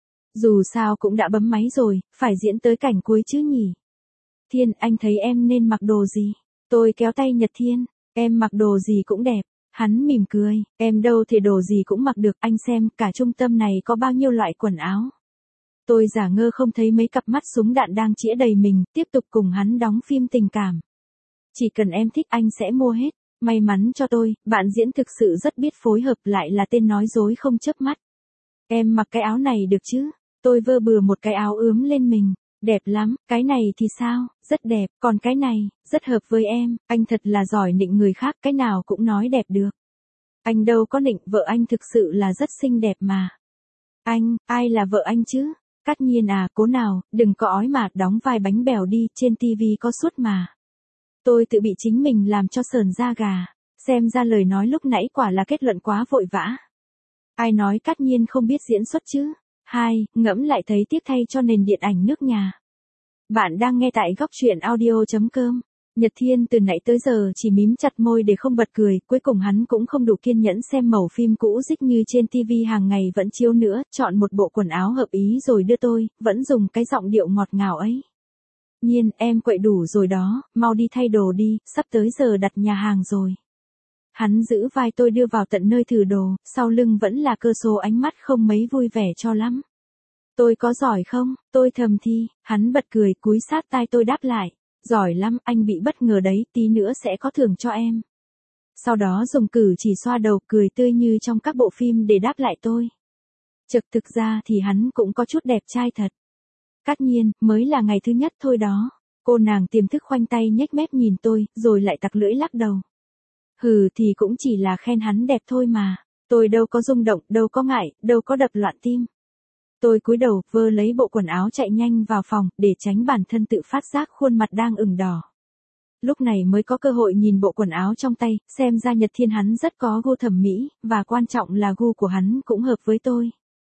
Dù sao cũng đã bấm máy rồi, phải diễn tới cảnh cuối chứ nhỉ. Thiên, anh thấy em nên mặc đồ gì? Tôi kéo tay Nhật Thiên, em mặc đồ gì cũng đẹp. Hắn mỉm cười, em đâu thể đồ gì cũng mặc được, anh xem cả trung tâm này có bao nhiêu loại quần áo. Tôi giả ngơ không thấy mấy cặp mắt súng đạn đang chĩa đầy mình, tiếp tục cùng hắn đóng phim tình cảm. Chỉ cần em thích anh sẽ mua hết. May mắn cho tôi, bạn diễn thực sự rất biết phối hợp, lại là tên nói dối không chớp mắt. Em mặc cái áo này được chứ? Tôi vơ bừa một cái áo ướm lên mình. Đẹp lắm, cái này thì sao? Rất đẹp, còn cái này, rất hợp với em. Anh thật là giỏi nịnh người khác, cái nào cũng nói đẹp được. Anh đâu có nịnh, vợ anh thực sự là rất xinh đẹp mà. Anh, ai là vợ anh chứ? Cát Nhiên à, cố nào, đừng có ói mà, đóng vai bánh bèo đi, trên tivi có suốt mà. Tôi tự bị chính mình làm cho sởn da gà. Xem ra lời nói lúc nãy quả là kết luận quá vội vã. Ai nói Cát Nhiên không biết diễn xuất chứ? Ngẫm lại thấy tiếc thay cho nền điện ảnh nước nhà. Bạn đang nghe tại góc truyện audio.com. Nhật Thiên từ nãy tới giờ chỉ mím chặt môi để không bật cười, cuối cùng hắn cũng không đủ kiên nhẫn xem mẩu phim cũ rích như trên tivi hàng ngày vẫn chiếu nữa, chọn một bộ quần áo hợp ý rồi đưa tôi, vẫn dùng cái giọng điệu ngọt ngào ấy. Nhiên, em quậy đủ rồi đó, mau đi thay đồ đi, sắp tới giờ đặt nhà hàng rồi. Hắn giữ vai tôi đưa vào tận nơi thử đồ, sau lưng vẫn là cơ số ánh mắt không mấy vui vẻ cho lắm. Tôi có giỏi không? Tôi thầm thì, hắn bật cười cúi sát tai tôi đáp lại. Giỏi lắm, anh bị bất ngờ đấy, tí nữa sẽ có thưởng cho em. Sau đó dùng cử chỉ xoa đầu cười tươi như trong các bộ phim để đáp lại tôi. Thực ra thì hắn cũng có chút đẹp trai thật. Cát Nhiên, mới là ngày thứ nhất thôi đó. Cô nàng tiềm thức khoanh tay nhếch mép nhìn tôi, rồi lại tặc lưỡi lắc đầu. Hừ thì cũng chỉ là khen hắn đẹp thôi mà. Tôi đâu có rung động, đâu có ngại, đâu có đập loạn tim. Tôi cúi đầu, vơ lấy bộ quần áo chạy nhanh vào phòng, để tránh bản thân tự phát giác khuôn mặt đang ửng đỏ. Lúc này mới có cơ hội nhìn bộ quần áo trong tay, xem ra Nhật Thiên hắn rất có gu thẩm mỹ, và quan trọng là gu của hắn cũng hợp với tôi.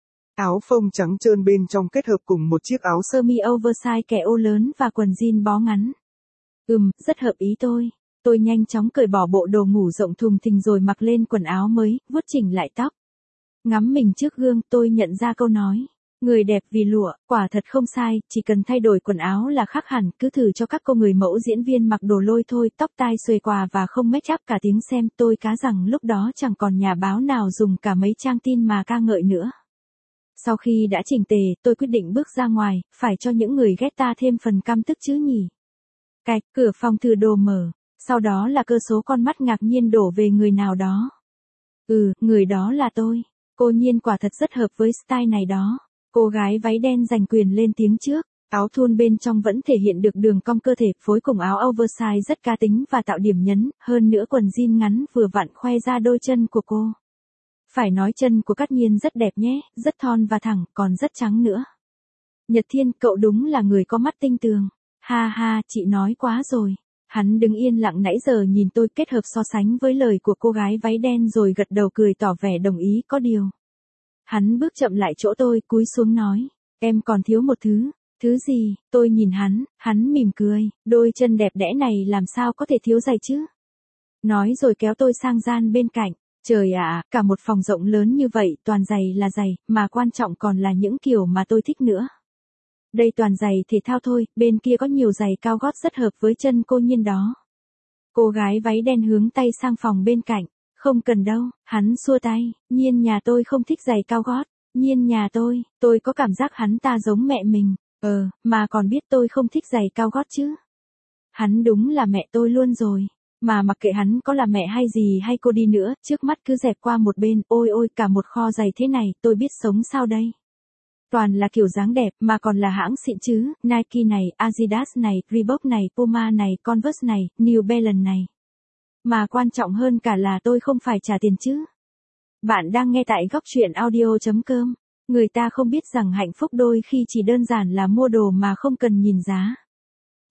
Áo phông trắng trơn bên trong kết hợp cùng một chiếc áo sơ mi oversize kẻ ô lớn và quần jean bó ngắn. Rất hợp ý tôi. Tôi nhanh chóng cởi bỏ bộ đồ ngủ rộng thùng thình rồi mặc lên quần áo mới, vuốt chỉnh lại tóc. Ngắm mình trước gương, tôi nhận ra câu nói. Người đẹp vì lụa, quả thật không sai, chỉ cần thay đổi quần áo là khác hẳn, cứ thử cho các cô người mẫu diễn viên mặc đồ lôi thôi, tóc tai xuề quà và không make up cả tiếng xem, tôi cá rằng lúc đó chẳng còn nhà báo nào dùng cả mấy trang tin mà ca ngợi nữa. Sau khi đã chỉnh tề, tôi quyết định bước ra ngoài, phải cho những người ghét ta thêm phần căm tức chứ nhỉ. Cạch, cửa phòng thử đồ mở, sau đó là cơ số con mắt ngạc nhiên đổ về người nào đó. Người đó là tôi. Cô Nhiên quả thật rất hợp với style này đó. Cô gái váy đen giành quyền lên tiếng trước, áo thun bên trong vẫn thể hiện được đường cong cơ thể, phối cùng áo oversize rất cá tính và tạo điểm nhấn, hơn nữa quần jean ngắn vừa vặn khoe ra đôi chân của cô. Phải nói chân của Cát Nhiên rất đẹp nhé, rất thon và thẳng, còn rất trắng nữa. Nhật Thiên, cậu đúng là người có mắt tinh tường. Ha, chị nói quá rồi. Hắn đứng yên lặng nãy giờ nhìn tôi, kết hợp so sánh với lời của cô gái váy đen rồi gật đầu cười tỏ vẻ đồng ý, có điều. Hắn bước chậm lại chỗ tôi, cúi xuống nói, em còn thiếu một thứ. Thứ gì? Tôi nhìn hắn mỉm cười, đôi chân đẹp đẽ này làm sao có thể thiếu giày chứ? Nói rồi kéo tôi sang gian bên cạnh. Trời ạ, cả một phòng rộng lớn như vậy, toàn giày là giày, mà quan trọng còn là những kiểu mà tôi thích nữa. Đây toàn giày thể thao thôi, bên kia có nhiều giày cao gót rất hợp với chân cô Nhiên đó. Cô gái váy đen hướng tay sang phòng bên cạnh. Không cần đâu, hắn xua tay, Nhiên nhà tôi không thích giày cao gót. Nhiên nhà tôi có cảm giác hắn ta giống mẹ mình. Mà còn biết tôi không thích giày cao gót chứ. Hắn đúng là mẹ tôi luôn rồi. Mà mặc kệ hắn có là mẹ hay gì hay cô đi nữa, trước mắt cứ dẹp qua một bên, ôi cả một kho giày thế này, tôi biết sống sao đây. Toàn là kiểu dáng đẹp, mà còn là hãng xịn chứ, Nike này, Adidas này, Reebok này, Puma này, Converse này, New Balance này. Mà quan trọng hơn cả là tôi không phải trả tiền chứ. Bạn đang nghe tại góc truyện audio.com. Người ta không biết rằng hạnh phúc đôi khi chỉ đơn giản là mua đồ mà không cần nhìn giá.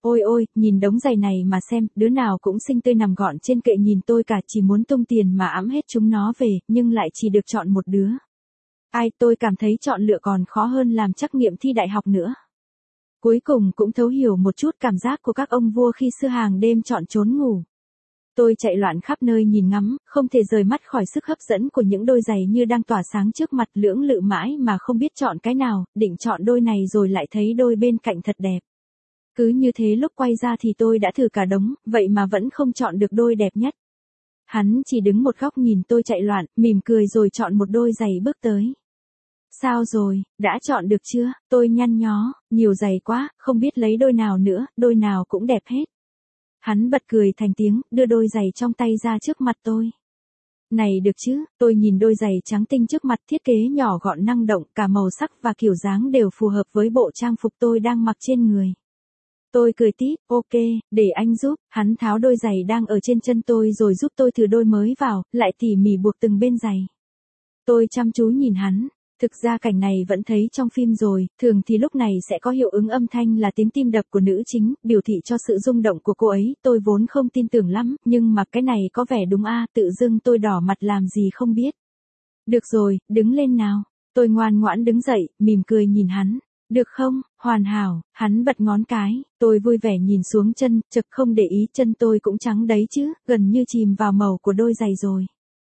Ôi ôi, nhìn đống giày này mà xem, đứa nào cũng xinh tươi nằm gọn trên kệ nhìn tôi cả, chỉ muốn tung tiền mà ẵm hết chúng nó về, nhưng lại chỉ được chọn một đứa. Ai, tôi cảm thấy chọn lựa còn khó hơn làm trắc nghiệm thi đại học nữa. Cuối cùng cũng thấu hiểu một chút cảm giác của các ông vua khi xưa hàng đêm chọn trốn ngủ. Tôi chạy loạn khắp nơi nhìn ngắm, không thể rời mắt khỏi sức hấp dẫn của những đôi giày như đang tỏa sáng trước mặt, lưỡng lự mãi mà không biết chọn cái nào, định chọn đôi này rồi lại thấy đôi bên cạnh thật đẹp. Cứ như thế lúc quay ra thì tôi đã thử cả đống, vậy mà vẫn không chọn được đôi đẹp nhất. Hắn chỉ đứng một góc nhìn tôi chạy loạn, mỉm cười rồi chọn một đôi giày bước tới. Sao rồi, đã chọn được chưa? Tôi nhăn nhó, nhiều giày quá, không biết lấy đôi nào nữa, đôi nào cũng đẹp hết. Hắn bật cười thành tiếng, đưa đôi giày trong tay ra trước mặt tôi. Này được chứ, tôi nhìn đôi giày trắng tinh trước mặt, thiết kế nhỏ gọn năng động, cả màu sắc và kiểu dáng đều phù hợp với bộ trang phục tôi đang mặc trên người. Tôi cười tít, ok, để anh giúp. Hắn tháo đôi giày đang ở trên chân tôi rồi giúp tôi thử đôi mới vào, lại tỉ mỉ buộc từng bên giày. Tôi chăm chú nhìn hắn. Thực ra cảnh này vẫn thấy trong phim rồi, thường thì lúc này sẽ có hiệu ứng âm thanh là tiếng tim đập của nữ chính, biểu thị cho sự rung động của cô ấy, tôi vốn không tin tưởng lắm, nhưng mà cái này có vẻ đúng tự dưng tôi đỏ mặt làm gì không biết. Được rồi, đứng lên nào. Tôi ngoan ngoãn đứng dậy, mỉm cười nhìn hắn. Được không, hoàn hảo, hắn bật ngón cái, tôi vui vẻ nhìn xuống chân, chực không để ý chân tôi cũng trắng đấy chứ, gần như chìm vào màu của đôi giày rồi.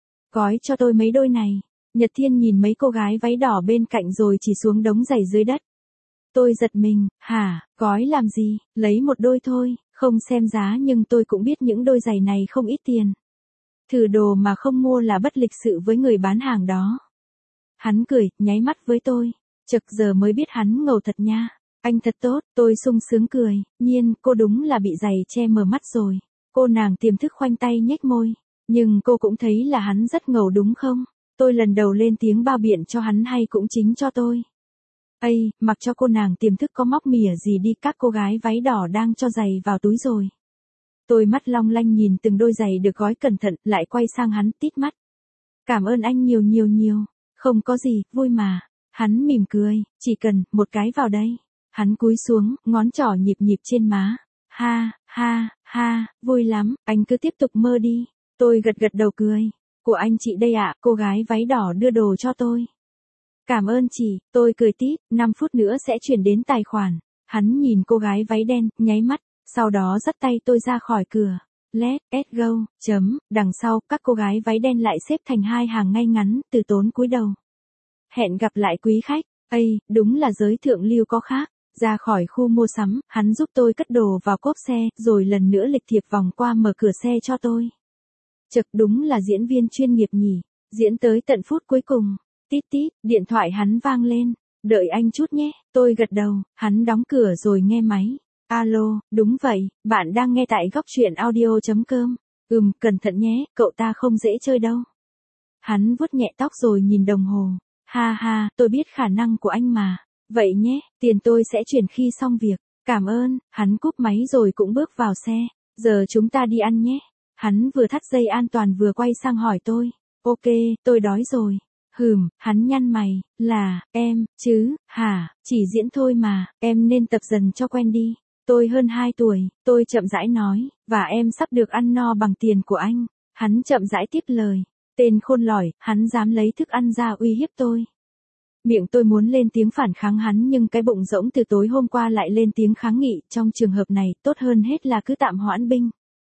Gói cho tôi mấy đôi này. Nhật Thiên nhìn mấy cô gái váy đỏ bên cạnh rồi chỉ xuống đống giày dưới đất. Tôi giật mình, hả, gói làm gì, lấy một đôi thôi, không xem giá nhưng tôi cũng biết những đôi giày này không ít tiền. Thử đồ mà không mua là bất lịch sự với người bán hàng đó. Hắn cười, nháy mắt với tôi. Chực giờ mới biết hắn ngầu thật nha. Anh thật tốt, tôi sung sướng cười. Nhiên, cô đúng là bị giày che mờ mắt rồi. Cô nàng tiềm thức khoanh tay nhếch môi. Nhưng cô cũng thấy là hắn rất ngầu đúng không? Tôi lần đầu lên tiếng bao biện cho hắn hay cũng chính cho tôi. Ây, mặc cho cô nàng tiềm thức có móc mỉa gì đi, các cô gái váy đỏ đang cho giày vào túi rồi. Tôi mắt long lanh nhìn từng đôi giày được gói cẩn thận, lại quay sang hắn tít mắt. Cảm ơn anh nhiều nhiều nhiều. Không có gì, vui mà. Hắn mỉm cười, chỉ cần, một cái vào đây. Hắn cúi xuống, ngón trỏ nhịp nhịp trên má. Ha, ha, ha, vui lắm, anh cứ tiếp tục mơ đi. Tôi gật gật đầu cười. Của anh chị đây ạ, cô gái váy đỏ đưa đồ cho tôi. Cảm ơn chị, tôi cười tít, 5 phút nữa sẽ chuyển đến tài khoản. Hắn nhìn cô gái váy đen, nháy mắt, sau đó dắt tay tôi ra khỏi cửa. Let's go, đằng sau, các cô gái váy đen lại xếp thành hai hàng ngay ngắn, từ tốn cúi đầu. Hẹn gặp lại quý khách, đúng là giới thượng lưu có khác. Ra khỏi khu mua sắm, hắn giúp tôi cất đồ vào cốp xe, rồi lần nữa lịch thiệp vòng qua mở cửa xe cho tôi. Chực đúng là diễn viên chuyên nghiệp nhỉ, diễn tới tận phút cuối cùng. Tít tít, điện thoại hắn vang lên. Đợi anh chút nhé, tôi gật đầu, hắn đóng cửa rồi nghe máy. Alo, đúng vậy, bạn đang nghe tại góc truyện audio.com. Cẩn thận nhé, cậu ta không dễ chơi đâu. Hắn vuốt nhẹ tóc rồi nhìn đồng hồ. Ha ha, tôi biết khả năng của anh mà. Vậy nhé, tiền tôi sẽ chuyển khi xong việc. Cảm ơn, hắn cúp máy rồi cũng bước vào xe. Giờ chúng ta đi ăn nhé. Hắn vừa thắt dây an toàn vừa quay sang hỏi tôi. Ok, tôi đói rồi. Hắn nhăn mày, là, em, chứ, hả, chỉ diễn thôi mà, em nên tập dần cho quen đi. Tôi hơn 2 tuổi, tôi chậm rãi nói, và em sắp được ăn no bằng tiền của anh. Hắn chậm rãi tiếp lời. Tên khôn lỏi, hắn dám lấy thức ăn ra uy hiếp tôi. Miệng tôi muốn lên tiếng phản kháng hắn nhưng cái bụng rỗng từ tối hôm qua lại lên tiếng kháng nghị, trong trường hợp này tốt hơn hết là cứ tạm hoãn binh.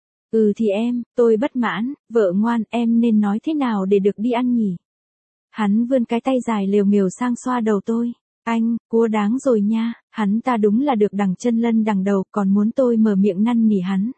Thì em, tôi bất mãn, vợ ngoan, em nên nói thế nào để được đi ăn nhỉ? Hắn vươn cái tay dài lều nghều sang xoa đầu tôi. Anh, cua đáng rồi nha, hắn ta đúng là được đằng chân lân đằng đầu, còn muốn tôi mở miệng năn nỉ hắn.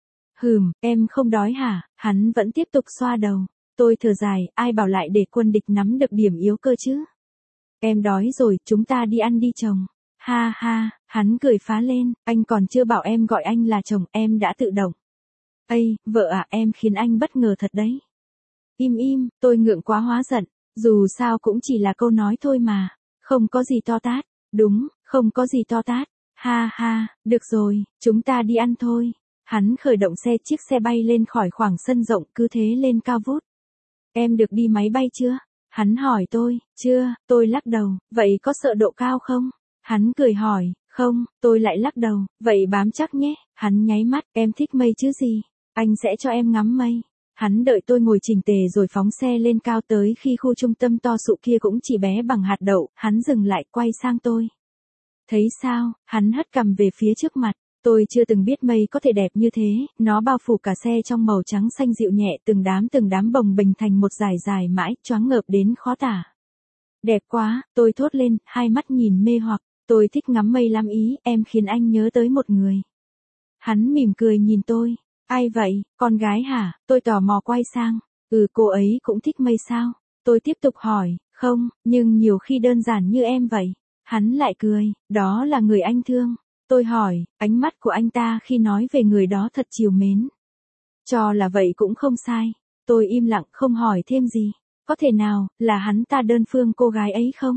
Em không đói hả? Hắn vẫn tiếp tục xoa đầu. Tôi thở dài, ai bảo lại để quân địch nắm được điểm yếu cơ chứ? Em đói rồi, chúng ta đi ăn đi chồng. Ha ha, hắn cười phá lên, anh còn chưa bảo em gọi anh là chồng, em đã tự động. Vợ à, em khiến anh bất ngờ thật đấy. Im, tôi ngượng quá hóa giận, dù sao cũng chỉ là câu nói thôi mà, không có gì to tát, đúng, không có gì to tát. Ha ha, được rồi, chúng ta đi ăn thôi. Hắn khởi động xe, chiếc xe bay lên khỏi khoảng sân rộng, cứ thế lên cao vút. Em được đi máy bay chưa? Hắn hỏi tôi, chưa, tôi lắc đầu, vậy có sợ độ cao không? Hắn cười hỏi, Không, tôi lại lắc đầu, vậy bám chắc nhé. Hắn nháy mắt, em thích mây chứ gì? Anh sẽ cho em ngắm mây. Hắn đợi tôi ngồi chỉnh tề rồi phóng xe lên cao tới khi khu trung tâm to sụ kia cũng chỉ bé bằng hạt đậu, hắn dừng lại quay sang tôi. Thấy sao, hắn hất cằm về phía trước mặt. Tôi chưa từng biết mây có thể đẹp như thế, nó bao phủ cả xe trong màu trắng xanh dịu nhẹ từng đám bồng bềnh thành một dải dài mãi, choáng ngợp đến khó tả. Đẹp quá, tôi thốt lên, hai mắt nhìn mê hoặc, tôi thích ngắm mây lắm ý, em khiến anh nhớ tới một người. Hắn mỉm cười nhìn tôi, ai vậy, con gái hả, tôi tò mò quay sang, cô ấy cũng thích mây sao? Tôi tiếp tục hỏi, không, nhưng nhiều khi đơn giản như em vậy. Hắn lại cười, đó là người anh thương. Tôi hỏi, ánh mắt của anh ta khi nói về người đó thật trìu mến. Cho là vậy cũng không sai. Tôi im lặng không hỏi thêm gì. Có thể nào, là hắn ta đơn phương cô gái ấy không?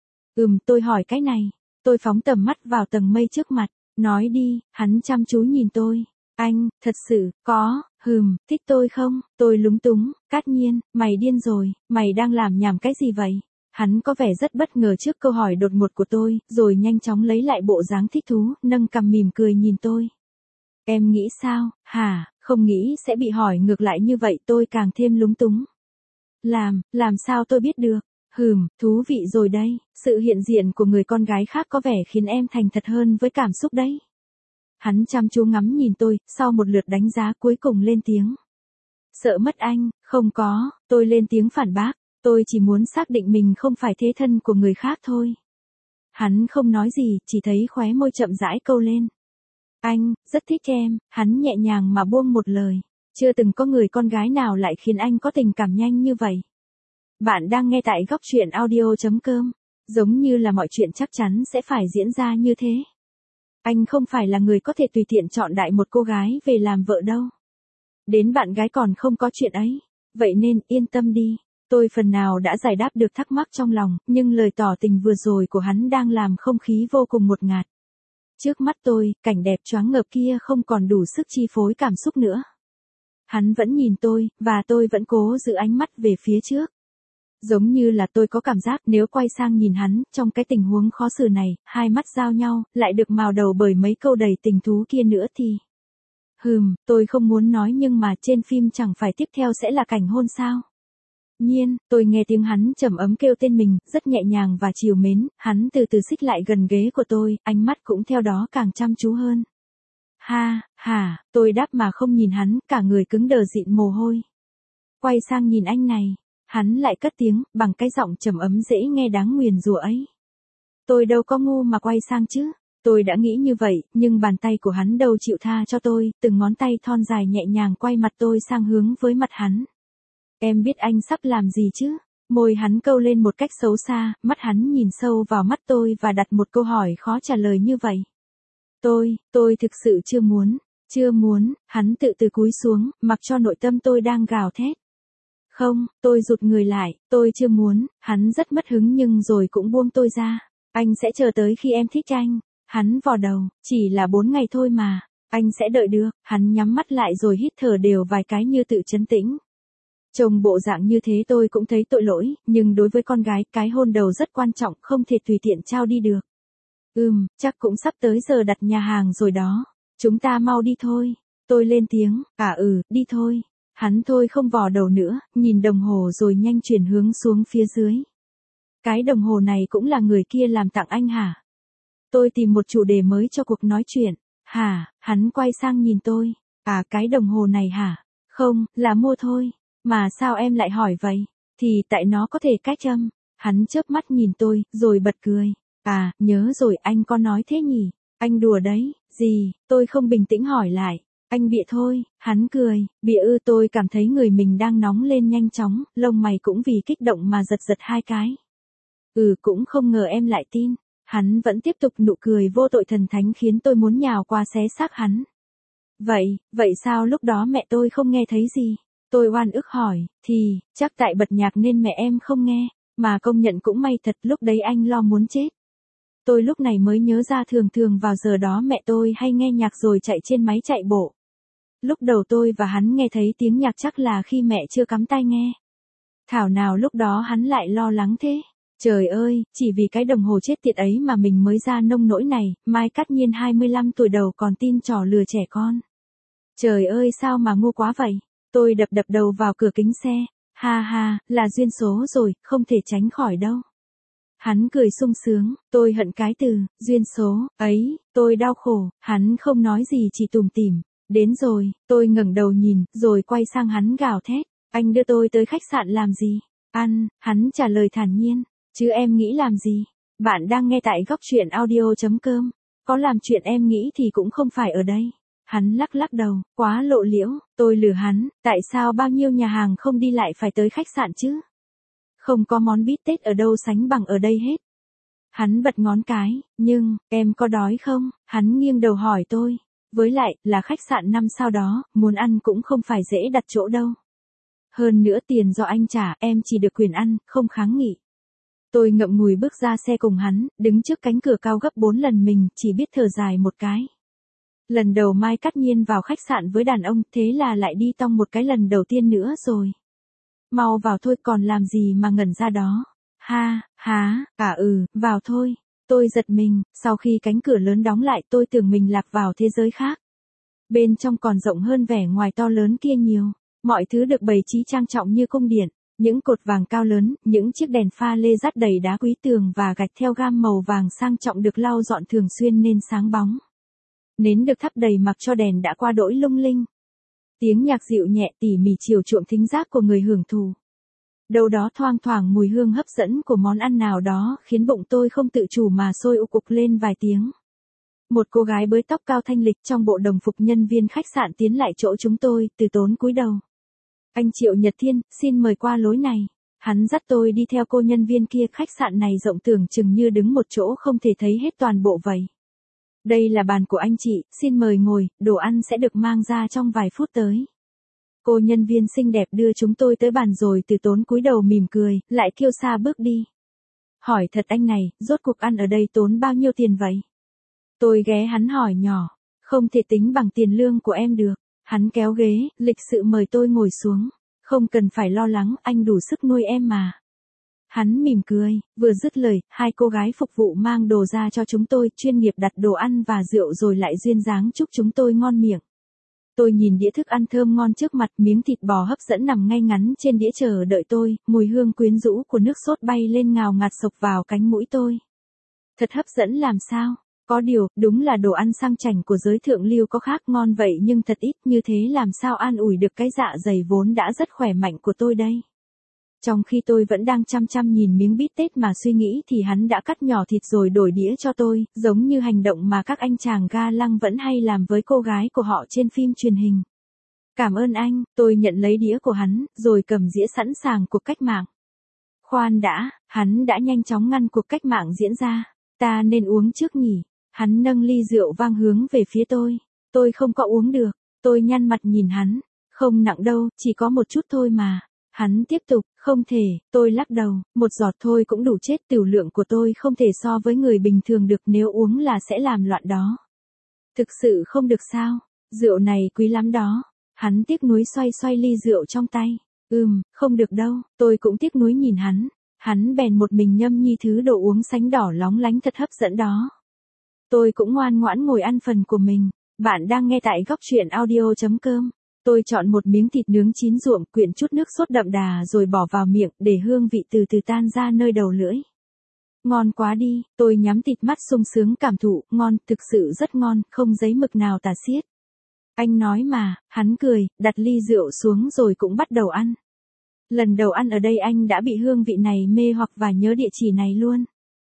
Tôi hỏi cái này. Tôi phóng tầm mắt vào tầng mây trước mặt. Nói đi, hắn chăm chú nhìn tôi. Anh, thật sự, có, thích tôi không? Tôi lúng túng, Cát Nhiên, mày điên rồi, mày đang làm nhảm cái gì vậy? Hắn có vẻ rất bất ngờ trước câu hỏi đột ngột của tôi, rồi nhanh chóng lấy lại bộ dáng thích thú, nâng cằm mỉm cười nhìn tôi. Em nghĩ sao, hả, không nghĩ sẽ bị hỏi ngược lại như vậy tôi càng thêm lúng túng. Làm sao tôi biết được? Thú vị rồi đây, sự hiện diện của người con gái khác có vẻ khiến em thành thật hơn với cảm xúc đấy. Hắn chăm chú ngắm nhìn tôi, sau một lượt đánh giá cuối cùng lên tiếng. Sợ mất anh, không có, tôi lên tiếng phản bác. Tôi chỉ muốn xác định mình không phải thế thân của người khác thôi. Hắn không nói gì, chỉ thấy khóe môi chậm rãi câu lên. Anh, rất thích em, hắn nhẹ nhàng mà buông một lời. Chưa từng có người con gái nào lại khiến anh có tình cảm nhanh như vậy. Bạn đang nghe tại góc truyện audio.com. Giống như là mọi chuyện chắc chắn sẽ phải diễn ra như thế. Anh không phải là người có thể tùy tiện chọn đại một cô gái về làm vợ đâu. Đến bạn gái còn không có chuyện ấy. Vậy nên yên tâm đi. Tôi phần nào đã giải đáp được thắc mắc trong lòng, nhưng lời tỏ tình vừa rồi của hắn đang làm không khí vô cùng ngột ngạt. Trước mắt tôi, cảnh đẹp choáng ngợp kia không còn đủ sức chi phối cảm xúc nữa. Hắn vẫn nhìn tôi, và tôi vẫn cố giữ ánh mắt về phía trước. Giống như là tôi có cảm giác nếu quay sang nhìn hắn, trong cái tình huống khó xử này, hai mắt giao nhau, lại được mào đầu bởi mấy câu đầy tình thú kia nữa thì... tôi không muốn nói nhưng mà trên phim chẳng phải tiếp theo sẽ là cảnh hôn sao? Nhiên, tôi nghe tiếng hắn trầm ấm kêu tên mình, rất nhẹ nhàng và trìu mến, hắn từ từ xích lại gần ghế của tôi, ánh mắt cũng theo đó càng chăm chú hơn. Tôi đáp mà không nhìn hắn, cả người cứng đờ dịn mồ hôi. Quay sang nhìn anh này, hắn lại cất tiếng, bằng cái giọng trầm ấm dễ nghe đáng nguyền rủa ấy. Tôi đâu có ngu mà quay sang chứ. Tôi đã nghĩ như vậy, nhưng bàn tay của hắn đâu chịu tha cho tôi, từng ngón tay thon dài nhẹ nhàng quay mặt tôi sang hướng với mặt hắn. Em biết anh sắp làm gì chứ? Môi hắn câu lên một cách xấu xa, mắt hắn nhìn sâu vào mắt tôi và đặt một câu hỏi khó trả lời như vậy. Tôi thực sự chưa muốn, hắn tự từ cúi xuống, mặc cho nội tâm tôi đang gào thét. Không, tôi rụt người lại, tôi chưa muốn, hắn rất mất hứng nhưng rồi cũng buông tôi ra. Anh sẽ chờ tới khi em thích anh. Hắn vò đầu, chỉ là 4 ngày thôi mà, anh sẽ đợi được. Hắn nhắm mắt lại rồi hít thở đều vài cái như tự trấn tĩnh. Trông bộ dạng như thế tôi cũng thấy tội lỗi, nhưng đối với con gái, cái hôn đầu rất quan trọng, không thể tùy tiện trao đi được. Chắc cũng sắp tới giờ đặt nhà hàng rồi đó. Chúng ta mau đi thôi. Tôi lên tiếng, đi thôi. Hắn thôi không vò đầu nữa, nhìn đồng hồ rồi nhanh chuyển hướng xuống phía dưới. Cái đồng hồ này cũng là người kia làm tặng anh hả? Tôi tìm một chủ đề mới cho cuộc nói chuyện. Hắn quay sang nhìn tôi. Cái đồng hồ này hả? Không, là mua thôi. Mà sao em lại hỏi vậy? Thì tại nó có thể cách âm. Hắn chớp mắt nhìn tôi, rồi bật cười. Nhớ rồi anh có nói thế nhỉ? Anh đùa đấy, gì? Tôi không bình tĩnh hỏi lại. Anh bịa thôi, hắn cười, bịa tôi cảm thấy người mình đang nóng lên nhanh chóng, lông mày cũng vì kích động mà giật giật hai cái. Cũng không ngờ em lại tin. Hắn vẫn tiếp tục nụ cười vô tội thần thánh khiến tôi muốn nhào qua xé xác hắn. Vậy sao lúc đó mẹ tôi không nghe thấy gì? Tôi oan ức hỏi, thì, chắc tại bật nhạc nên mẹ em không nghe, mà công nhận cũng may thật lúc đấy anh lo muốn chết. Tôi lúc này mới nhớ ra thường vào giờ đó mẹ tôi hay nghe nhạc rồi chạy trên máy chạy bộ. Lúc đầu tôi và hắn nghe thấy tiếng nhạc chắc là khi mẹ chưa cắm tai nghe. Thảo nào lúc đó hắn lại lo lắng thế. Trời ơi, chỉ vì cái đồng hồ chết tiệt ấy mà mình mới ra nông nỗi này, Mai Cát Nhiên 25 tuổi đầu còn tin trò lừa trẻ con. Trời ơi sao mà ngu quá vậy? Tôi đập đập đầu vào cửa kính xe. Ha ha, là duyên số rồi, không thể tránh khỏi đâu. Hắn cười sung sướng, tôi hận cái từ, duyên số, ấy, tôi đau khổ, hắn không nói gì chỉ tủm tỉm. Đến rồi, tôi ngẩng đầu nhìn, rồi quay sang hắn gào thét. Anh đưa tôi tới khách sạn làm gì? Ăn, hắn trả lời thản nhiên. Chứ em nghĩ làm gì? Bạn đang nghe tại góc truyện audio.com. Có làm chuyện em nghĩ thì cũng không phải ở đây. Hắn lắc lắc đầu, quá lộ liễu, tôi lừa hắn, tại sao bao nhiêu nhà hàng không đi lại phải tới khách sạn chứ? Không có món bít tết ở đâu sánh bằng ở đây hết. Hắn bật ngón cái, nhưng, em có đói không? Hắn nghiêng đầu hỏi tôi. Với lại, là khách sạn 5 sao đó, muốn ăn cũng không phải dễ đặt chỗ đâu. Hơn nữa tiền do anh trả, em chỉ được quyền ăn, không kháng nghị. Tôi ngậm ngùi bước ra xe cùng hắn, đứng trước cánh cửa cao gấp 4 lần mình, chỉ biết thở dài một cái. Lần đầu Mai Cát Nhiên vào khách sạn với đàn ông, thế là lại đi tong một cái lần đầu tiên nữa rồi. Mau vào thôi, còn làm gì mà ngẩn ra đó. Vào thôi. Tôi giật mình, sau khi cánh cửa lớn đóng lại tôi tưởng mình lạc vào thế giới khác. Bên trong còn rộng hơn vẻ ngoài to lớn kia nhiều. Mọi thứ được bày trí trang trọng như cung điện. Những cột vàng cao lớn, những chiếc đèn pha lê dát đầy đá quý tường và gạch theo gam màu vàng sang trọng được lau dọn thường xuyên nên sáng bóng. Nến được thắp đầy mặc cho đèn đã qua đỗi lung linh. Tiếng nhạc dịu nhẹ tỉ mỉ chiều chuộng thính giác của người hưởng thụ. Đâu đó thoang thoảng mùi hương hấp dẫn của món ăn nào đó khiến bụng tôi không tự chủ mà sôi ục ục lên vài tiếng. Một cô gái bới tóc cao thanh lịch trong bộ đồng phục nhân viên khách sạn tiến lại chỗ chúng tôi, từ tốn cúi đầu. Anh Triệu Nhật Thiên, xin mời qua lối này. Hắn dắt tôi đi theo cô nhân viên kia, khách sạn này rộng tưởng chừng như đứng một chỗ không thể thấy hết toàn bộ vậy. Đây là bàn của anh chị, xin mời ngồi, đồ ăn sẽ được mang ra trong vài phút tới. Cô nhân viên xinh đẹp đưa chúng tôi tới bàn rồi từ tốn cúi đầu mỉm cười, lại kiêu sa bước đi. Hỏi thật anh này, rốt cuộc ăn ở đây tốn bao nhiêu tiền vậy? Tôi ghé hắn hỏi nhỏ, không thể tính bằng tiền lương của em được. Hắn kéo ghế, lịch sự mời tôi ngồi xuống. Không cần phải lo lắng, anh đủ sức nuôi em mà. Hắn mỉm cười, vừa dứt lời, hai cô gái phục vụ mang đồ ra cho chúng tôi, chuyên nghiệp đặt đồ ăn và rượu rồi lại duyên dáng chúc chúng tôi ngon miệng. Tôi nhìn đĩa thức ăn thơm ngon trước mặt, miếng thịt bò hấp dẫn nằm ngay ngắn trên đĩa chờ đợi tôi, mùi hương quyến rũ của nước sốt bay lên ngào ngạt xộc vào cánh mũi tôi. Thật hấp dẫn làm sao? Có điều, đúng là đồ ăn sang chảnh của giới thượng lưu có khác ngon vậy nhưng thật ít, như thế làm sao an ủi được cái dạ dày vốn đã rất khỏe mạnh của tôi đây. Trong khi tôi vẫn đang chăm chăm nhìn miếng bít tết mà suy nghĩ thì hắn đã cắt nhỏ thịt rồi đổi đĩa cho tôi, giống như hành động mà các anh chàng ga lăng vẫn hay làm với cô gái của họ trên phim truyền hình. Cảm ơn anh, tôi nhận lấy đĩa của hắn, rồi cầm dĩa sẵn sàng cuộc cách mạng. Khoan đã, hắn đã nhanh chóng ngăn cuộc cách mạng diễn ra. Ta nên uống trước nhỉ? Hắn nâng ly rượu vang hướng về phía tôi. Tôi không có uống được. Tôi nhăn mặt nhìn hắn. Không nặng đâu, chỉ có một chút thôi mà. Hắn tiếp tục, không thể, tôi lắc đầu, một giọt thôi cũng đủ chết, tiểu lượng của tôi không thể so với người bình thường được, nếu uống là sẽ làm loạn đó. Thực sự không được sao, rượu này quý lắm đó. Hắn tiếc nuối xoay xoay ly rượu trong tay. Không được đâu, tôi cũng tiếc nuối nhìn hắn. Hắn bèn một mình nhâm nhi thứ đồ uống sánh đỏ lóng lánh thật hấp dẫn đó. Tôi cũng ngoan ngoãn ngồi ăn phần của mình. Bạn đang nghe tại góc truyện audio.com. Tôi chọn một miếng thịt nướng chín ruộng, quyện chút nước sốt đậm đà rồi bỏ vào miệng, để hương vị từ từ tan ra nơi đầu lưỡi. Ngon quá đi, tôi nhắm tịt mắt sung sướng cảm thụ, ngon, thực sự rất ngon, không giấy mực nào tả xiết. Anh nói mà, hắn cười, đặt ly rượu xuống rồi cũng bắt đầu ăn. Lần đầu ăn ở đây anh đã bị hương vị này mê hoặc và nhớ địa chỉ này luôn.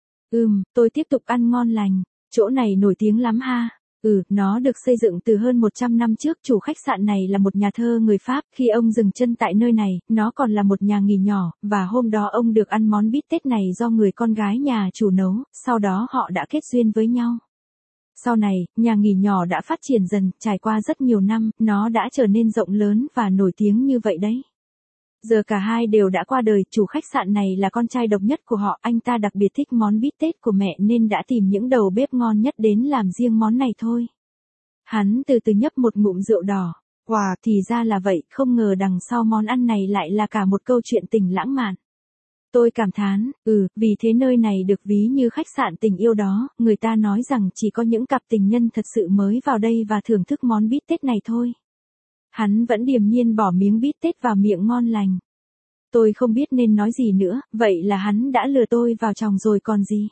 Tôi tiếp tục ăn ngon lành, chỗ này nổi tiếng lắm ha. Nó được xây dựng từ hơn 100 năm trước, chủ khách sạn này là một nhà thơ người Pháp, khi ông dừng chân tại nơi này, nó còn là một nhà nghỉ nhỏ, và hôm đó ông được ăn món bít tết này do người con gái nhà chủ nấu, sau đó họ đã kết duyên với nhau. Sau này, nhà nghỉ nhỏ đã phát triển dần, trải qua rất nhiều năm, nó đã trở nên rộng lớn và nổi tiếng như vậy đấy. Giờ cả hai đều đã qua đời, chủ khách sạn này là con trai độc nhất của họ, anh ta đặc biệt thích món bít tết của mẹ nên đã tìm những đầu bếp ngon nhất đến làm riêng món này thôi. Hắn từ từ nhấp một ngụm rượu đỏ. Wow, thì ra là vậy, không ngờ đằng sau món ăn này lại là cả một câu chuyện tình lãng mạn. Tôi cảm thán, vì thế nơi này được ví như khách sạn tình yêu đó, người ta nói rằng chỉ có những cặp tình nhân thật sự mới vào đây và thưởng thức món bít tết này thôi. Hắn vẫn điềm nhiên bỏ miếng bít tết vào miệng ngon lành. Tôi không biết nên nói gì nữa, vậy là hắn đã lừa tôi vào chòng rồi còn gì.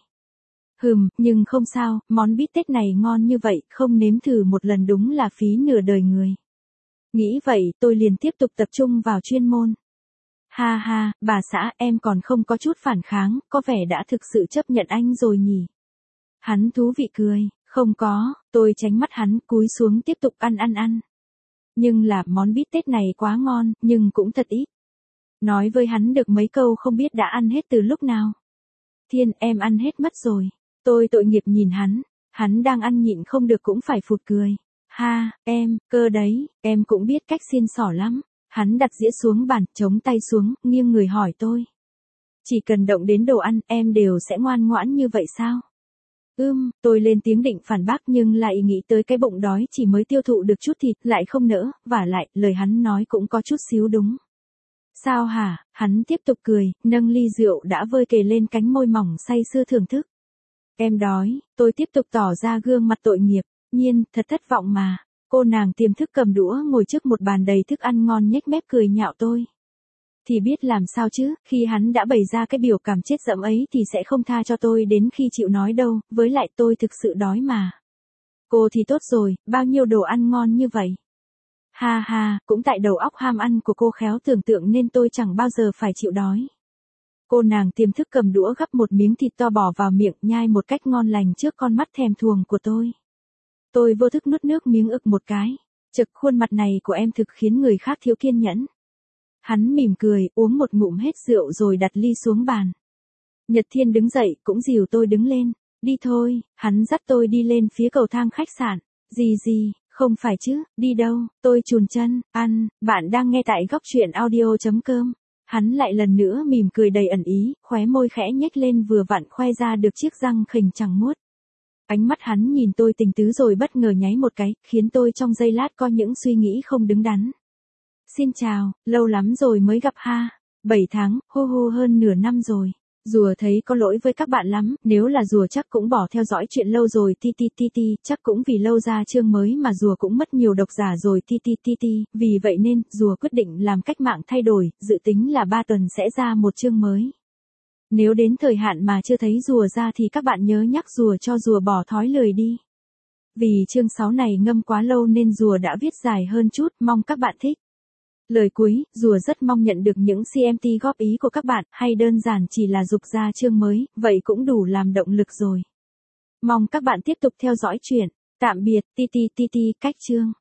Nhưng không sao, món bít tết này ngon như vậy, không nếm thử một lần đúng là phí nửa đời người. Nghĩ vậy, tôi liền tiếp tục tập trung vào chuyên môn. Ha ha, bà xã, em còn không có chút phản kháng, có vẻ đã thực sự chấp nhận anh rồi nhỉ. Hắn thú vị cười, không có, tôi tránh mắt hắn, cúi xuống tiếp tục ăn. Nhưng là món bít tết này quá ngon, nhưng cũng thật ít. Nói với hắn được mấy câu không biết đã ăn hết từ lúc nào. Thiên, em ăn hết mất rồi. Tôi tội nghiệp nhìn hắn đang ăn nhịn không được cũng phải phụt cười. Ha, em, cơ đấy, em cũng biết cách xin xỏ lắm. Hắn đặt dĩa xuống bàn, chống tay xuống, nghiêng người hỏi tôi. Chỉ cần động đến đồ ăn, em đều sẽ ngoan ngoãn như vậy sao? Tôi lên tiếng định phản bác nhưng lại nghĩ tới cái bụng đói chỉ mới tiêu thụ được chút thịt, lại không nỡ, vả lại, lời hắn nói cũng có chút xíu đúng. Sao hả? Hắn tiếp tục cười, nâng ly rượu đã vơi kề lên cánh môi mỏng say sưa thưởng thức. Em đói, tôi tiếp tục tỏ ra gương mặt tội nghiệp, nhiên, thật thất vọng mà. Cô nàng tiềm thức cầm đũa ngồi trước một bàn đầy thức ăn ngon nhếch mép cười nhạo tôi. Thì biết làm sao chứ, khi hắn đã bày ra cái biểu cảm chết dẫm ấy thì sẽ không tha cho tôi đến khi chịu nói đâu, với lại tôi thực sự đói mà. Cô thì tốt rồi, bao nhiêu đồ ăn ngon như vậy. Ha ha, cũng tại đầu óc ham ăn của cô khéo tưởng tượng nên tôi chẳng bao giờ phải chịu đói. Cô nàng tiềm thức cầm đũa gắp một miếng thịt to bỏ vào miệng nhai một cách ngon lành trước con mắt thèm thuồng của tôi. Tôi vô thức nuốt nước miếng ực một cái. Chực, khuôn mặt này của em thực khiến người khác thiếu kiên nhẫn. Hắn mỉm cười, uống một ngụm hết rượu rồi đặt ly xuống bàn. Nhật Thiên đứng dậy, cũng dìu tôi đứng lên. Đi thôi, hắn dắt tôi đi lên phía cầu thang khách sạn. Gì, không phải chứ, đi đâu, tôi chùn chân, bạn đang nghe tại góc truyện audio.com. Hắn lại lần nữa mỉm cười đầy ẩn ý, khóe môi khẽ nhếch lên vừa vặn khoe ra được chiếc răng khỉnh chẳng muốt. Ánh mắt hắn nhìn tôi tình tứ rồi bất ngờ nháy một cái, khiến tôi trong giây lát có những suy nghĩ không đứng đắn. Xin chào, lâu lắm rồi mới gặp ha. 7 tháng, hơn nửa năm rồi. Rùa thấy có lỗi với các bạn lắm, nếu là rùa chắc cũng bỏ theo dõi chuyện lâu rồi chắc cũng vì lâu ra chương mới mà rùa cũng mất nhiều độc giả rồi vì vậy nên rùa quyết định làm cách mạng thay đổi, dự tính là 3 tuần sẽ ra một chương mới. Nếu đến thời hạn mà chưa thấy rùa ra thì các bạn nhớ nhắc rùa cho rùa bỏ thói lười đi. Vì chương 6 này ngâm quá lâu nên rùa đã viết dài hơn chút, mong các bạn thích. Lời cuối, rùa rất mong nhận được những CMT góp ý của các bạn, hay đơn giản chỉ là giục ra chương mới, vậy cũng đủ làm động lực rồi. Mong các bạn tiếp tục theo dõi chuyện. Tạm biệt, cách chương.